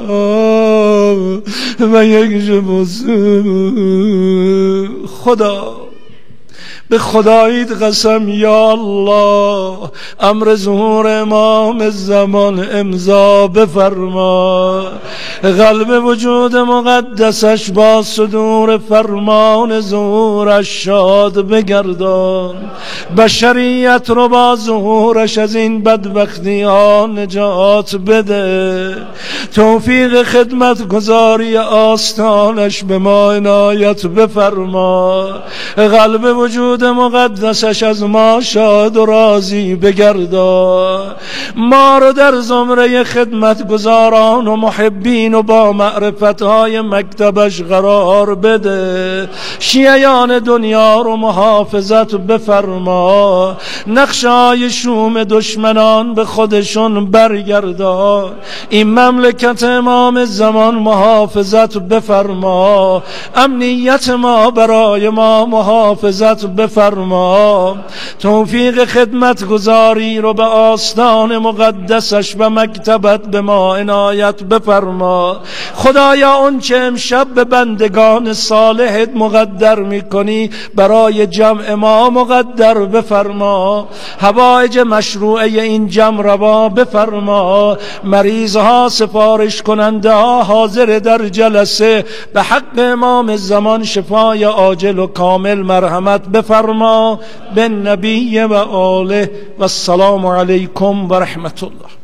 [SPEAKER 1] و یکشف السوء. خدا به خداییت قسم یا الله امر ظهور امام زمان امضا بفرما. قلب وجود مقدسش با صدور فرمان ظهورش شاد بگردان. بشریت رو با ظهورش از این بدبختی ها نجات بده. توفیق خدمت گزاری آستانش به ما عنایت بفرما. قلب وجود وجود مقدسش از ما شاد و راضی بگردا. ما رو در زمره خدمتگزاران و محبین و با معرفتهای مکتبش قرار بده. شیعیان دنیا رو محافظت بفرما، نقشای شوم دشمنان به خودشون برگردان. این مملکت امام زمان محافظت بفرما، امنیت ما برای ما محافظت بفرما. توفیق خدمت گزاری رو به آستان مقدسش و مکتبت به ما عنایت بفرما. خدایا اون چه امشب به بندگان صالحت مقدر میکنی برای جمع ما مقدر بفرما. حوائج مشروعه این جمع روا بفرما. مریضها، سفارش کننده ها حاضر در جلسه به حق امام زمان شفای عاجل و کامل مرحمت بفرما. بالنبی و آله و السلام علیکم و رحمت الله.